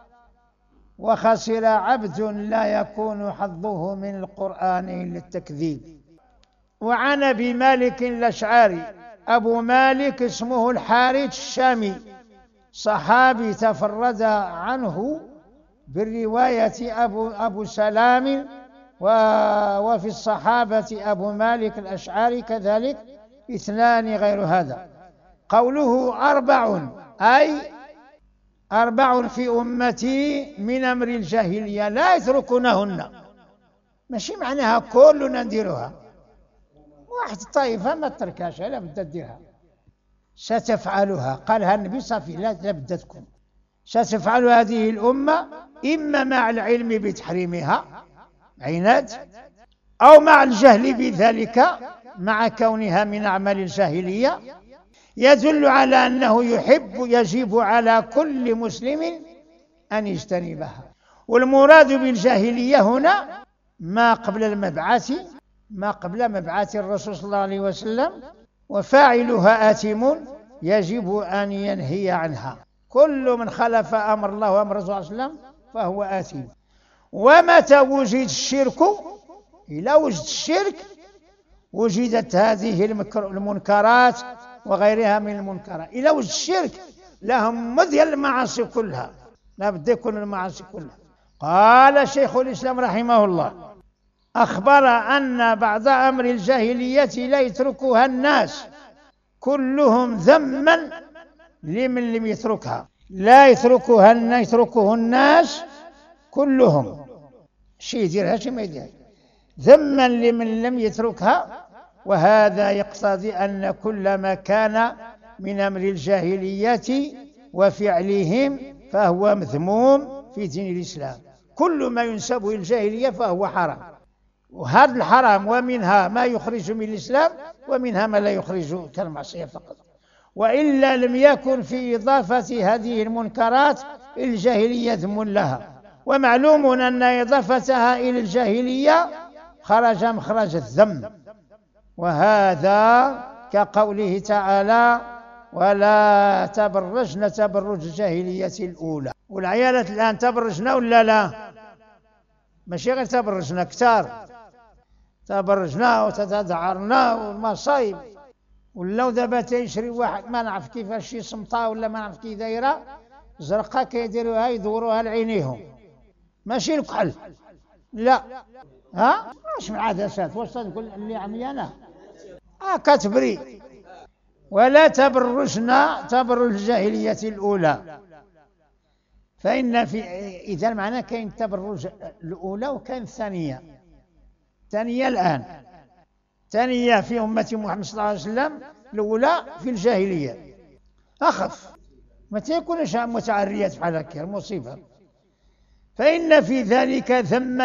وخسر عبد لا يكون حظه من القرآن إلا التكذيب. وعن أبي مالك الأشعري، أبو مالك اسمه الحارث الشامي، صحابي تفرد عنه بالرواية أبو, أبو سلام، وفي الصحابة أبو مالك الأشعري كذلك اثنان غير هذا. قوله أربع أي أربع في أمتي من أمر الجاهلية لا يتركونهن، ماشي معناها كلنا نديروها، واحد الطائفة ما تركهاش لا بد تديرها، ستفعلها. قالها النبي صافي لا بد تكون، ستفعل هذه الأمة إما مع العلم بتحريمها عناد، أو مع الجهل بذلك مع كونها من أعمال الجاهلية، يدل على أنه يحب يجب على كل مسلم أن يجتنبها. والمراد بالجاهلية هنا ما قبل المبعث ما قبل مبعث الرسول صلى الله عليه وسلم، وفاعلها آثم يجب أن ينهي عنها. كل من خالف أمر الله وأمر الرسول صلى الله عليه وسلم فهو آثم. ومتى وجد الشرك، إذا وجد الشرك وجدت هذه المنكرات وغيرها من المنكرات. إذا وجد الشرك لهم مذيل المعاصي كلها، لا بد يكون المعاصي كلها. قال شيخ الإسلام رحمه الله: أخبر أن بعض أمر الجاهلية لا يتركها الناس كلهم ذما لمن لم يتركها، لا يتركها يتركه الناس كلهم، شي يديرها شي ما يديرها، ذما لمن لم يتركها. وهذا يقتضي أن كل ما كان من أمر الجاهلية وفعلهم فهو مذموم في دين الإسلام. كل ما ينسب إلى الجاهلية فهو حرام، وهذا الحرام ومنها ما يخرج من الإسلام ومنها ما لا يخرج كالمعصية فقط، وإلا لم يكن في إضافة هذه المنكرات إلى الجاهلية ذم لها. ومعلوم أن إضافتها إلى الجاهلية خرج مخرج الذم، وهذا كقوله تعالى: ولا تبرجن تبرج الجاهلية الأولى. والعيالات الآن تبرجنا ولا لا؟ ماشي غير تبرجنا، كتار تبرجنا وتتذعرنا والمصايب. ولاو دابا تيشري واحد ما نعرف كيفاش شي صمطه ولا ما نعرف كي دايره زرقاء كيديروها يدوروها لعينيهم، ماشي الكحل، لا. ها واش من عدسات؟ واش تقول اللي عميانه اه كتبري. ولا تبرجنا تبرج الجاهلية الأولى، فإن في إذا معناه كاين التبرج الأولى وكاين الثانية. الثانية الآن، الثانية في أمة محمد صلى الله عليه وسلم، الأولى في الجاهلية أخف، ما تيكونش متعريات بحال هكا المصيبة. فإن في ذلك ذما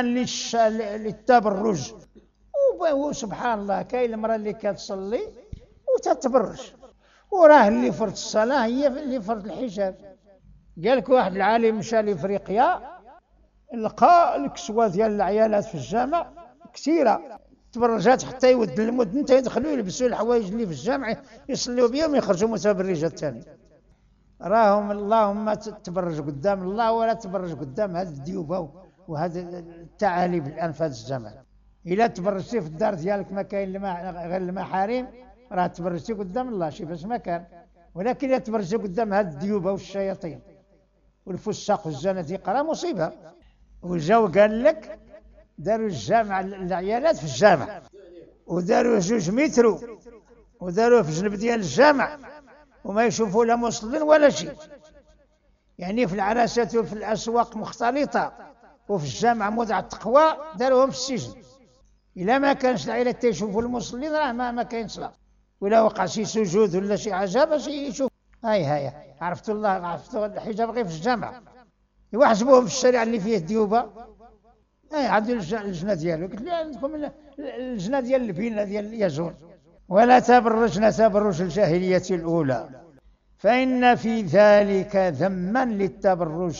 للتبرج. وسبحان الله كاين المرأة اللي كتصلي وتتبرج، وراه اللي فرض الصلاة هي اللي فرض الحجاب. قال لك واحد العالم مشى لافريقيا لقى الكسوة ديال العيالات في الجامع كثيرة، تبرجات حتى يود المدن يدخلوا يلبسوا الحوايج اللي في الجامع يصلوا بهم يخرجوا متبرجات ثاني. راهم اللهم تبرج قدام الله ولا تبرج قدام هذه الديوبة وهذا التعاليب الآن في هذا الزمان. إلا تبرجتي في الدار ديالك ما كاين غير المحارم راه تبرجتي قدام الله شي فاش ما كان. ولكن إلا تبرجتي قدام هذه الديوبة والشياطين والفساق والزنادقة راه مصيبة. وجاو قال لك داروا الجامع العيالات في الجامع، وداروا جوج مترو وداروه في جنب ديال الجامع، وما يشوفوا لا مصلين ولا شيء. يعني في العراسات وفي الأسواق مختلطة، وفي الجامع موضع التقوى داروهم في السجن. إلا ما كانش العائلة تيشوفوا المصلين راه ما ما كاين صلاة، ولا وقع شي سجود ولا شي عجب باش يشوف. هاي هاي عرفتوا الله، عرفتوا الحجاب غير في الجامع، يحجبوهم في الشارع اللي فيه الديوبة. اي عندي اللجنة ديالو، قلت لي عندكم اللجنة ديال البناء ديال يزور. ولا تبرجن تبرج الجاهلية الأولى، فإن في ذلك ذما للتبرج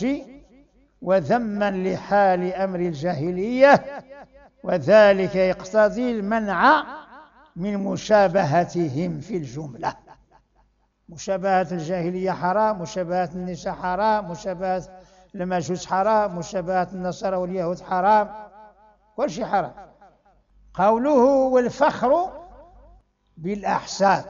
وذما لحال أمر الجاهلية، وذلك يقتضي المنع من مشابهتهم في الجملة. مشابهة الجاهلية حرام، مشابهة النساء حرام، مشابهة المجوس حرام، مشابهة النصارى واليهود حرام، كل شيء حرام. قوله والفخر بالأحساب،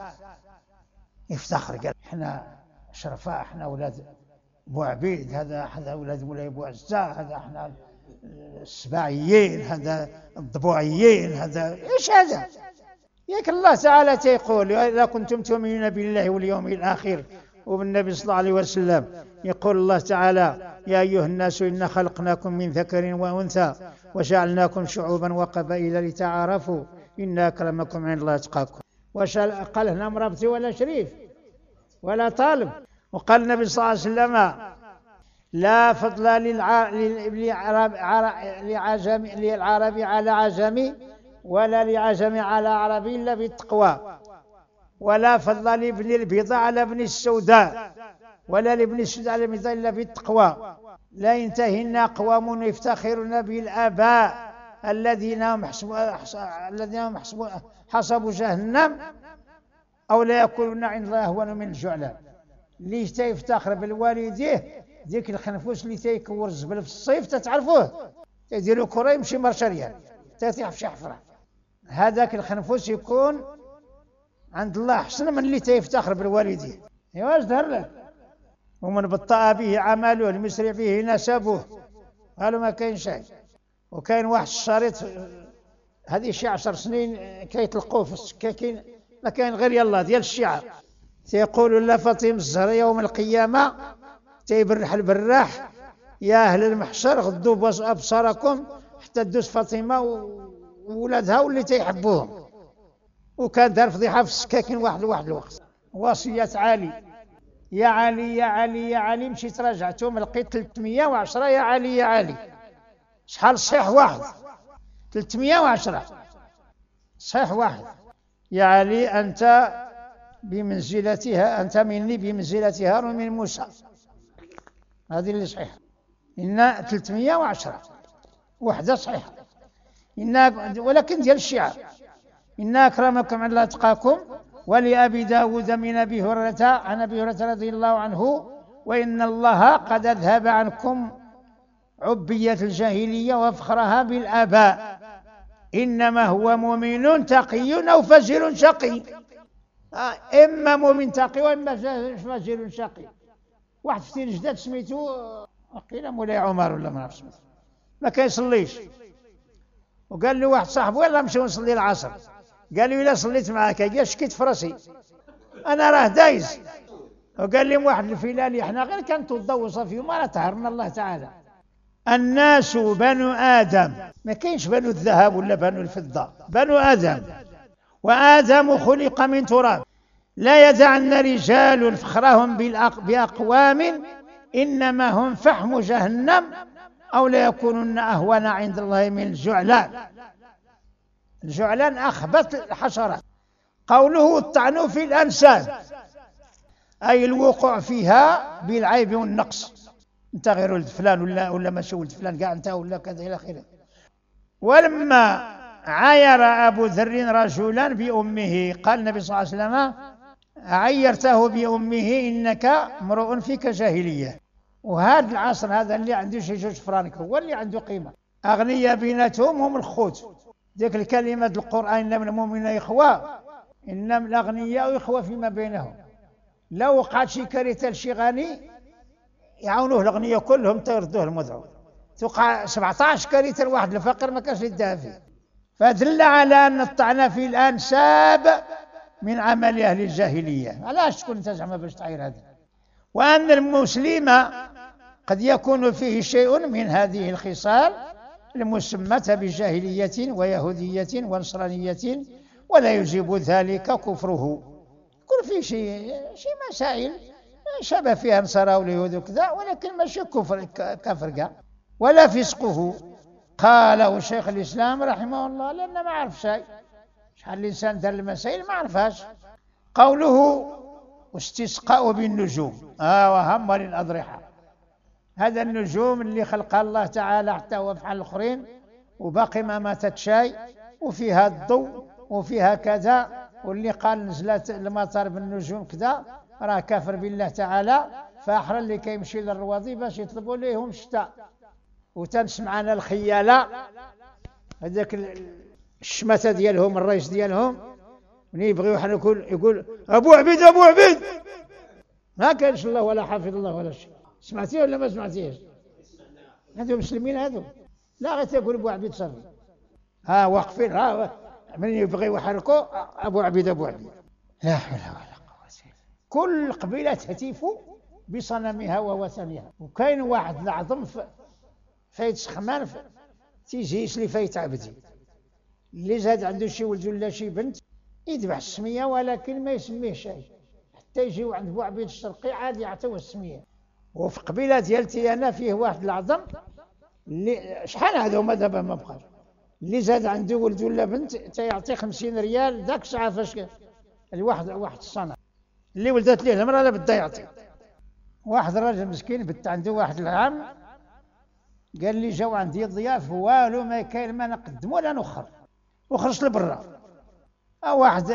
يفتخر قال احنا شرفاء، احنا أولاد بو عبيد، هذا هذا أولاد مولاي بو عزة، هذا احنا السباعيين، هذا الضبوعيين، هذا ايش هذا؟ ياك الله تعالى تيقول إذا كنتم تؤمنون بالله واليوم الآخر وبالنبي صلى الله عليه وسلم، يقول الله تعالى يا أيها الناس إنا خلقناكم من ذكر وأنثى وجعلناكم شعوبا وقبائل لتعارفوا إن أكرمكم عند الله أتقاكم. واش قال هنا مرابطي ولا شريف ولا طالب؟ وقال النبي صلى الله عليه وسلم لا فضل للعجم للعربي على عجمي ولا لعجم على عربي إلا بالتقوى، ولا فضل لابن البيضاء على ابن السوداء ولا لابن السوداء على البيضاء إلا بالتقوى. لا ينتهين أقوام يفتخرون بالآباء الذين هم الذين هم حسبوا جهنم أو لا يكونون عند الله أهون من الجعلان. اللي تيفتخر بالوالديه ديك الخنفوس اللي تيكور الزبل في الصيف تتعرفوه، تيديروا كره يمشي مرشريان تيطيح في شي حفره، هذاك الخنفوس يكون عند الله احسن من اللي تيفتخر بالوالديه. ايوا اش ظهر لك؟ ومن بطأ به عمله المسرع به نسبه، قالوا ما كاين شيء. وكاين واحد الشريط هذه شي عشر سنين كيطلقوه في السكاكين ما كاين غير يلا ديال الشعر. تيقول لا فاطمة الزهراء يوم القيامة تيبرح البراح يا أهل المحشر غضوا أبصاركم حتى تدوس فاطمة وولادها واللي تيحبوهم. وكان دار فضيحة في السكاكين واحد واحد الوقت. وصية علي يا علي يا علي يا علي، مشيت راجعتهم لقيت ثلاثمائة وعشرة يا علي يا علي. شحال صحيح واحد؟ ثلاثمائة وعشرة صحيح واحد. يا علي أنت بمنزلتها، أنت مني بمنزلة هارون من موسى. هذه اللي صحيحة. إن ثلاثمائة وعشرة وحدة صحيحة. إن ولكن ديال الشعر إن أكرمكم عند الله أتقاكم. ولأبي داود من أبي هريرة عن أبي هريرة رضي الله عنه وإن الله قد أذهب عنكم عبية الجاهلية وفخرها بالآباء، إنما هو مؤمن تقي أو فجر شقي. إما مؤمن تقي وإما فجر شقي. واحد في الجداد سميتو قيل مولاي عمر ولا ما عرفت، ما كيصليش، وقال له واحد صاحبه يلا نمشيو نصلي العصر. قال له إلا صليت معاك قال شكيت في راسي أنا راه دايز. وقال لهم واحد الفلاني احنا غير كنتوضاو وصافي وما طهرنا الله تعالى. الناس بنو آدم، ما كاينش بنو الذهب ولا بنو الفضة، بنو آدم، وآدم خلق من تراب. لا يدعن رجال فخرهم بأقوام إنما هم فحم جهنم أو لا يكونن أهون عند الله من الجعلان. الجعلان أخبث الحشرات. قوله الطعن في الأنساب أي الوقوع فيها بالعيب والنقص. أنت غير ولد فلان ولا ولا ماشي ولد فلان كاع أنت ولا كذا إلى آخره. ولما عاير أبو ذر رجلا بأمه قال النبي صلى الله عليه وسلم عيرته بأمه إنك امرؤ فيك جاهلية. وهذا العصر هذا اللي عنده شي جوج فرانك هو اللي عنده قيمة. أغنياء بيناتهم هم الخوت. ذيك الكلمة القرآن إنما المؤمنون إخوة، إنما الأغنياء إخوة فيما بينهم. لو وقعت شي كارثة لشي غني يعاونوه الأغنياء كلهم تيردوه المدعو. توقع سبعطاش كارثة لواحد الفقير ما كانش يدها فيه. فدل على أن الطعن في الأنساب من عمل أهل الجاهلية. علاش تكون أنت زعما باش تعير هذا؟ وأن المسلم قد يكون فيه شيء من هذه الخصال المسمى بجاهلية ويهودية ونصرانية ولا يجيب ذلك كفره. يكون فيه شيء شيء مسائل شبه فيها نصارى واليهود وكذا، ولكن ماشي كفر كفر ولا فسقه. قاله شيخ الإسلام رحمه الله لأن ما عرف شيء. شحال الإنسان دار المسائل ما عرفهاش. قوله واستسقاء بالنجوم آه وهم للأضرحة. هذا النجوم اللي خلقها الله تعالى حتى هو في حال الآخرين وباقي ما ماتت شيء وفيها الضوء وفيها كذا، واللي قال نزلت المطر بالنجوم كذا راه كافر بالله تعالى. فأحرى اللي كيمشي للرواضي باش يطلبوا ليهم الشتاء. وتنسمع أنا الخيالة هذاك الشماتة ديالهم الرئيس ديالهم من يبغيو حنا يقول يقول أبو عبيد أبو عبيد ما كانش الله ولا حافظ الله ولا شيء. سمعتيه ولا ما سمعتيهش؟ هذو مسلمين هذو لا غير تقول أبو عبيد صافي ها واقفين ها من يبغيو يحركوا أبو عبيد أبو عبيد. لا حول ولا قوة إلا بالله. كل قبيلة تهتف بصنمها ووثنها. وكاين واحد العظم فايت سخمان تيجي يسلي فايت عبدي اللي زاد عنده شي ولد ولا شي بنت يذبح السمية ولكن ما يسميه شيء حتى يجيو عند بو عبيد الشرقي عادي يعطيوه السمية. وفي قبيلة ديالتي أنا فيه واحد العظم اللي شحال هذا هما دابا ما بقاش اللي زاد عنده ولد ولا بنت تيعطي خمسين ريال ذاك الساعة فاش الواحد واحد الصنع اللي ولدت ليه المرأة لا بدا يعطي. واحد الراجل مسكين بنت عنده واحد العام قال لي جاو عندي الضياف والو ما كاين ما نقدم ولا نخر وخرجت لبرا. واحد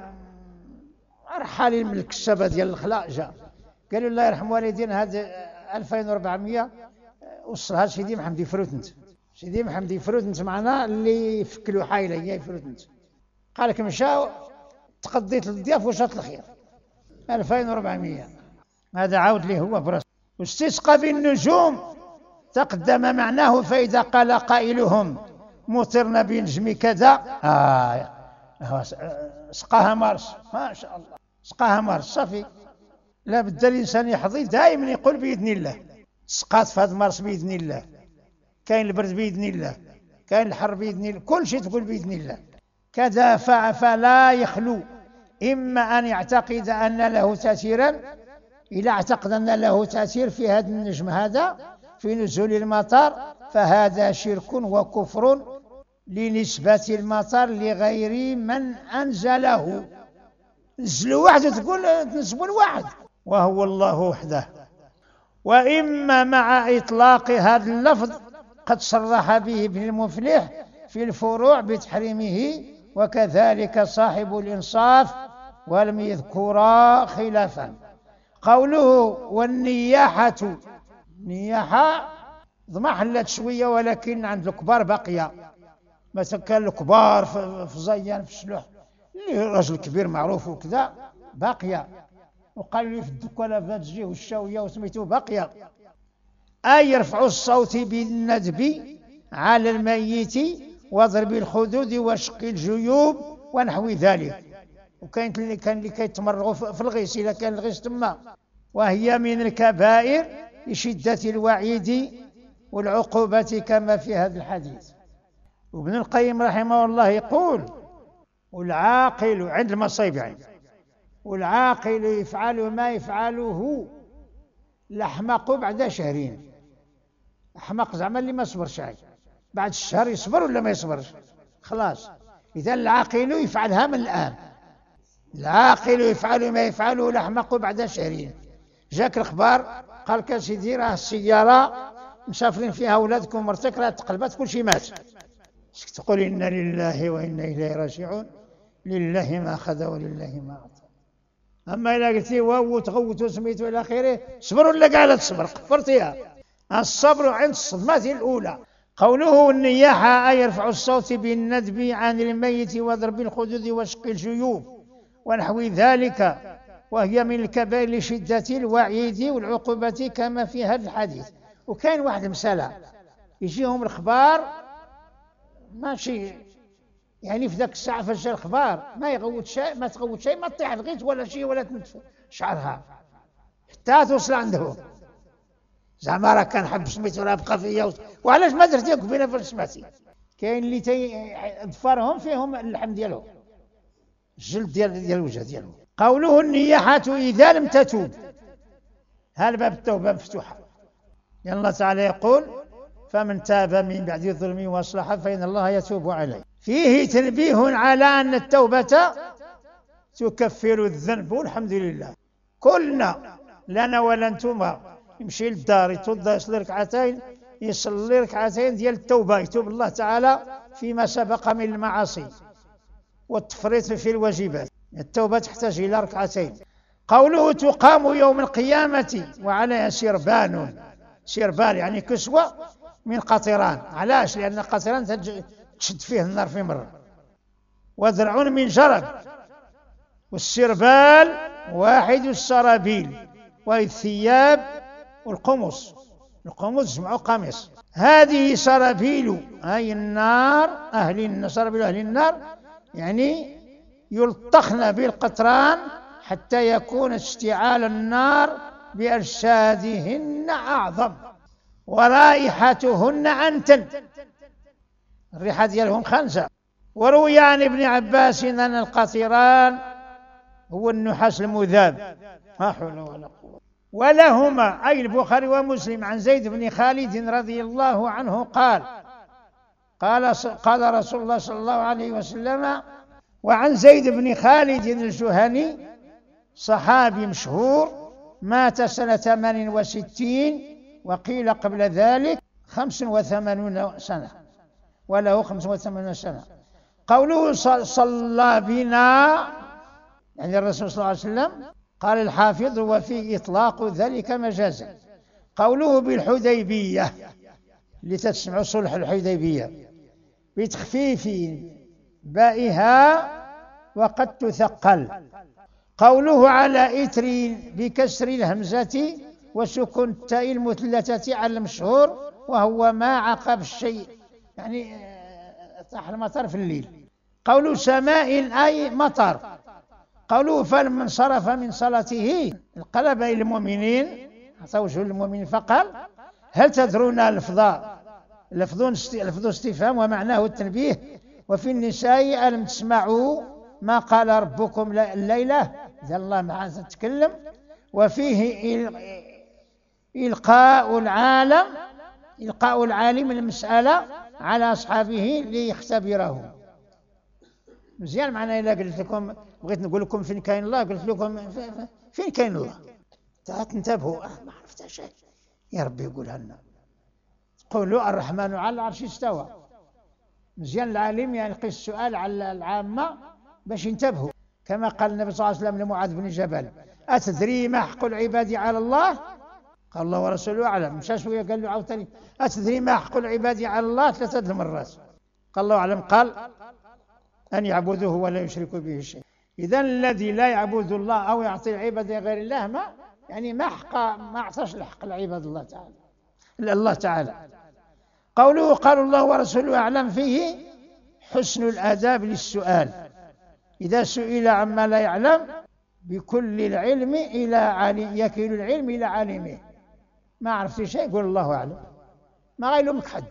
رحالي الملك السبا ديال الخلاء جا قال له الله يرحم والدينا هذا ألفين وأربعمائة وصلها لسيدي محمد فروتنت. سيدي محمد فروتنت معنا اللي يفكلوا حايله هي فروتنت. قال لك مشاو تقضيت للضياف وشات الخير ألفين وأربعمائة. هذا عاود ليه هو براسه. واستسقى بالنجوم تقدم معناه. فإذا قال قائلهم مطرنا بنجم كذا آه سقاها مارس، ما شاء الله، سقاها مارس صافي. لا بد الإنسان يحظي دائما يقول بإذن الله. سقات في هذا مارس بإذن الله، كاين البرد بإذن الله، كاين الحر بإذن الله، كل شيء تقول بإذن الله. كذا فلا يخلو إما أن يعتقد أن له تأثيرا، إذا اعتقد أن له تأثير في هذا النجم هذا في نزول المطر فهذا شرك وكفر لنسبة المطر لغير من أنزله. نزلوا واحد وتقول تنسبوا لواحد وهو الله وحده. وإما مع إطلاق هذا اللفظ قد صرح به ابن المفلح في الفروع بتحريمه، وكذلك صاحب الإنصاف، ولم يذكرا خلافا. قوله والنياحة، نياحة ضمحلت شوية ولكن عند الكبار باقية. مثلا كان الكبار في زيان في الشلوح اللي رجل كبير معروف وكذا باقية، وقال لي في الدكانة في الجيه والشاوية وسميته باقية. أي يرفع الصوت بالندب على الميت وضرب الخدود وشق الجيوب ونحو ذلك. وكانت اللي كان اللي كيتمرغوا في الغيس إذا كان الغيس تما، وهي من الكبائر لشدة الوعيد والعقوبة كما في هذا الحديث. وابن القيم رحمه الله يقول والعاقل عند المصيب يعني، والعاقل يفعل ما يفعله الأحمق بعد شهرين. أحمق زعما اللي ما صبرش بعد الشهر يصبر ولا ما يصبرش؟ خلاص. إذا العاقل يفعلها من الآن. العاقل يفعل ما يفعله الأحمق بعد شهرين. جاك الأخبار قال لك سيدي راه السيارة مسافرين فيها أولادكم ومرتك راه تقلبت كل شيء مات. تقول إنا لله وإنا إليه راجعون، لله ما أخذ ولله ما أعطى. أما إذا قلتي واو تغوت وسميت إلى آخره، صبر ولا قالت صبر؟ كفرتيها. الصبر عند الصدمات الأولى. قوله النياحة أي يرفع الصوت بالندب عن الميت وضرب الخدود وشق الجيوب ونحو ذلك، وهي من الكبائر لشدة الوعيد والعقوبة كما في هذا الحديث. وكاين واحد المسألة يجيهم الأخبار ماشي يعني في ذاك الساعة فجأة الأخبار ما يغوت شيء، ما تغوت شيء، ما تطيح الغيث ولا شيء ولا تنتف شعرها حتى توصل عندهم. زعما راه كان حب سميتو راه بقى فيا، وعلاش ما درتي بينا في سمعتي؟ كاين اللي تي ظفرهم فيهم اللحم ديالهم، الجلد ديال ديال الوجه ديالهم. قوله النياحة إذا لم تتوب، هذا باب التوبة مفتوحة. لأن الله تعالى يقول فمن تاب من بعد الظلم واصلح فإن الله يتوب عليه. فيه تنبيه على أن التوبة تكفر الذنب، والحمد لله. كلنا لنا ولا انتم يمشي للدار يتوضا يصلي ركعتين، يصلي ركعتين ديال التوبة، يتوب الله تعالى فيما سبق من المعاصي والتفريط في الواجبات. التوبة تحتاج إلى ركعتين. قوله تقام يوم القيامة وعليها سربان، سربان يعني كسوة من قطران. علاش؟ لأن قطران تشد فيه النار في مرة. وذرع من جرب، والسربال واحد السرابيل، وهي الثياب والقمص. القمص جمعوا قميص. هذه سرابيل أي النار، أهل النار، سرابيل أهل النار يعني يلطخن بالقطران حتى يكون اشتعال النار بأجسادهن أعظم ورائحتهن أنتن، الريحة ديالهم خنزة. وروي عن ابن عباس أن القطران هو النحاس المذاب. لا حول ولا قوة. ولهما أي البخاري ومسلم عن زيد بن خالد رضي الله عنه قال قال قال رسول الله صلى الله عليه وسلم. وعن زيد بن خالد الجهني صحابي مشهور مات سنة ثمان وستين، وقيل قبل ذلك خمس وثمانون سنة، وله خمس وثمانون سنة. قوله صلى بنا يعني الرسول صلى الله عليه وسلم، قال الحافظ وفي إطلاق ذلك مجازا. قوله بالحديبية لتسمع صلح الحديبية بتخفيف بائها وقد تثقل. قوله على إثر بكسر الهمزة وسكون التاء المثلثة على المشهور، وهو ما عقب الشيء يعني طاح المطر في الليل. قول سماء أي مطر. قوله فلما انصرف من صلاته انقلب إلى المؤمنين، أعطى وجه للمؤمنين فقال هل تدرون لفظ لفظ استفهام ومعناه التنبيه. وفي النساء ألم تسمعوا ما قال ربكم الليلة، إذا الله معنا تتكلم. وفيه إلقاء العالم إلقاء العالم المسألة على أصحابه ليختبره. مزيان معنا. إلا قلت لكم بغيت نقول لكم فين كاين الله، قلت لكم فين كاين الله، تنتبهوا. أه ما عرفت شيء، يا ربي يقولها لنا. قولوا الرحمن على العرش استوى. مزيان العالم يعني يلقي السؤال على العامة باش ينتبهوا، كما قال النبي صلى الله عليه وسلم لمعاذ بن جبل أتدري ما حق العباد على الله؟ قال الله ورسوله أعلم. مشى شوية قال له عاوتاني أتدري ما حق العباد على الله؟ ثلاثة المرات. قال الله أعلم، قال أن يعبدوه ولا يشركوا به شيء. إذا الذي لا يعبد الله أو يعطي العبادة غير الله ما يعني ما حق ما أعطاش الحق العباد الله تعالى الله تعالى. قوله قال الله ورسوله أعلم فيه حسن الآداب للسؤال. إذا سئل عما لا يعلم بكل العلم إلى عالم، يكيل العلم إلى عالمه. ما عرفت شيء قول الله أعلم، ما غيلومك حد.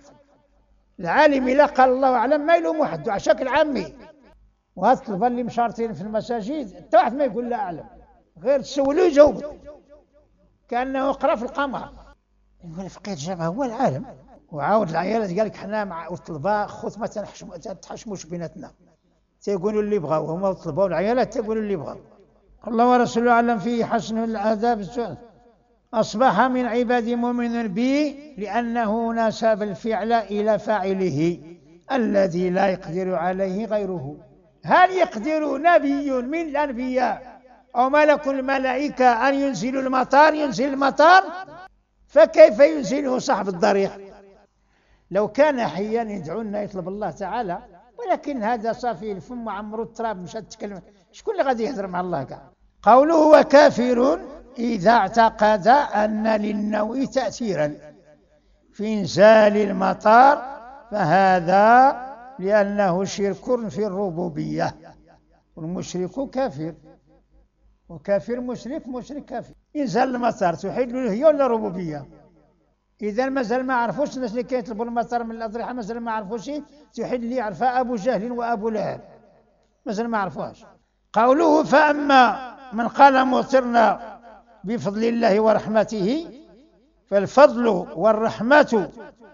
العالم إلا قال الله أعلم ما يلوم واحد، عشاك العامي. وهذا الطلبة اللي مشارطين في المساجد حتى واحد ما يقول لا أعلم، غير تسولوا يجاوب كأنه يقرأ في القمر. يقول فقيه الجامعة هو العالم. وعاود العيالات قال لك حنا مع الطلبة خوت ما تحشموش بيناتنا، تيقولوا اللي بغاو هما الطلبة والعيالات تيقولوا اللي بغاو. الله ورسوله أعلم فيه حسن الآداب السؤال. أصبح من عباد مؤمن بي لأنه نسب الفعل إلى فاعله الذي لا يقدر عليه غيره. هل يقدر نبي من الأنبياء أو ملك الملائكة أن ينزل المطار ينزل المطار؟ فكيف ينزله صاحب الضريح؟ لو كان حيا يدعونا يطلب الله تعالى، ولكن هذا صافي الفم وعمرو التراب مش تتكلم. شكون اللي غادي يهضر مع الله كاع؟ قوله وكافر إذا اعتقد أن للنوء تأثيرا في إنزال المطار فهذا لأنه شرك في الربوبية، والمشرك كافر، وكافر مشرك مشرك كافر. إنزال المطار توحيد الألوهية ولا ربوبية؟ إذا مازال ما عرفوش الناس اللي كيطلبوا المطار من الأضرحة، مازال ما عرفوش توحيد اللي يعرفها أبو جهل وأبو لهب، مازال ما عرفوهاش. قوله فأما من قال مطرنا بفضل الله ورحمته، فالفضل والرحمة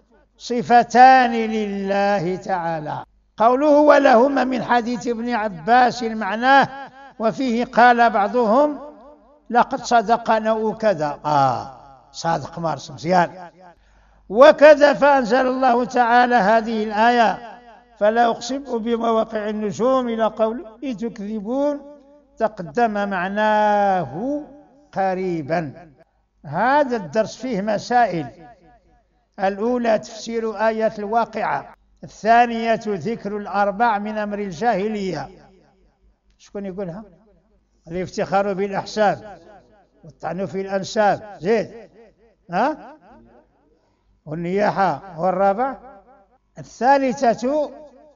صفتان لله تعالى. قوله ولهما من حديث ابن عباس معناه وفيه قال بعضهم لقد صدقنا كذا. آه صادق مارس مزيان. وكذا فأنزل الله تعالى هذه الآية فلا أقسم بمواقع النجوم إلى قول إن تكذبون تقدم معناه قريبا. هذا الدرس فيه مسائل. الأولى تفسير آية الواقعة، الثانية ذكر الأربع من أمر الجاهلية. شكون يقولها؟ الافتخار بالأحساب والطعن في الأنساب، زيد ها، والنياحة. والرابع الثالثة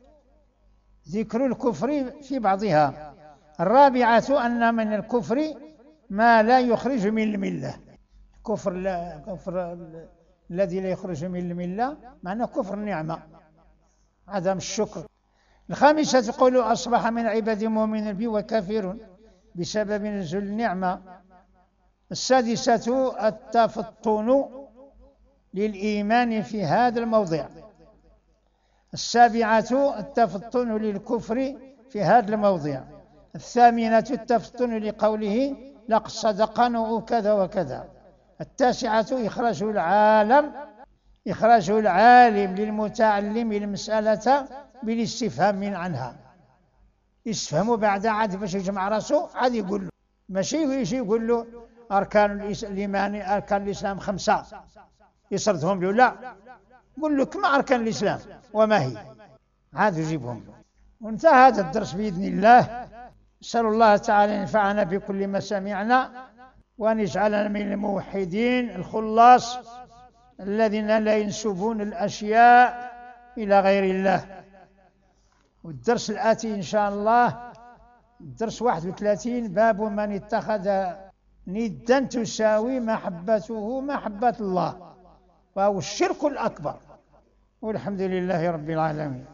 ذكر الكفر في بعضها. الرابعة أن من الكفر ما لا يخرج من الملة. كفر لا كفر الذي لا يخرج من الملة معناه كفر النعمة، عدم الشكر. الخامسة تقول أصبح من عباد مؤمن بي وكافر بسبب نزول النعمة. السادسة التفطن للإيمان في هذا الموضع. السابعة التفطن للكفر في هذا الموضع. الثامنة التفطن لقوله لقد صدقنا كذا وكذا. التاسعة إخراج العالم إخراج العالم للمتعلم المسألة بالاستفهام من عنها. يستفهموا بعد عاد باش يجمع راسه عاد يقول له، ماشي يجي يقول له أركان الإيمان أركان الإسلام خمسة يسردهم له، لا قل له كما أركان الإسلام وما هي، عاد يجيبهم له. وانتهى هذا الدرس بإذن الله. نسأل الله تعالى ينفعنا بكل ما سمعنا وأن يجعلنا من الموحدين الخلاص الذين لا ينسبون الأشياء إلى غير الله. والدرس الآتي إن شاء الله الدرس واحد وثلاثين، باب من اتخذ ندا تساوي محبته محبة الله، وهو الشرك الأكبر. والحمد لله رب العالمين.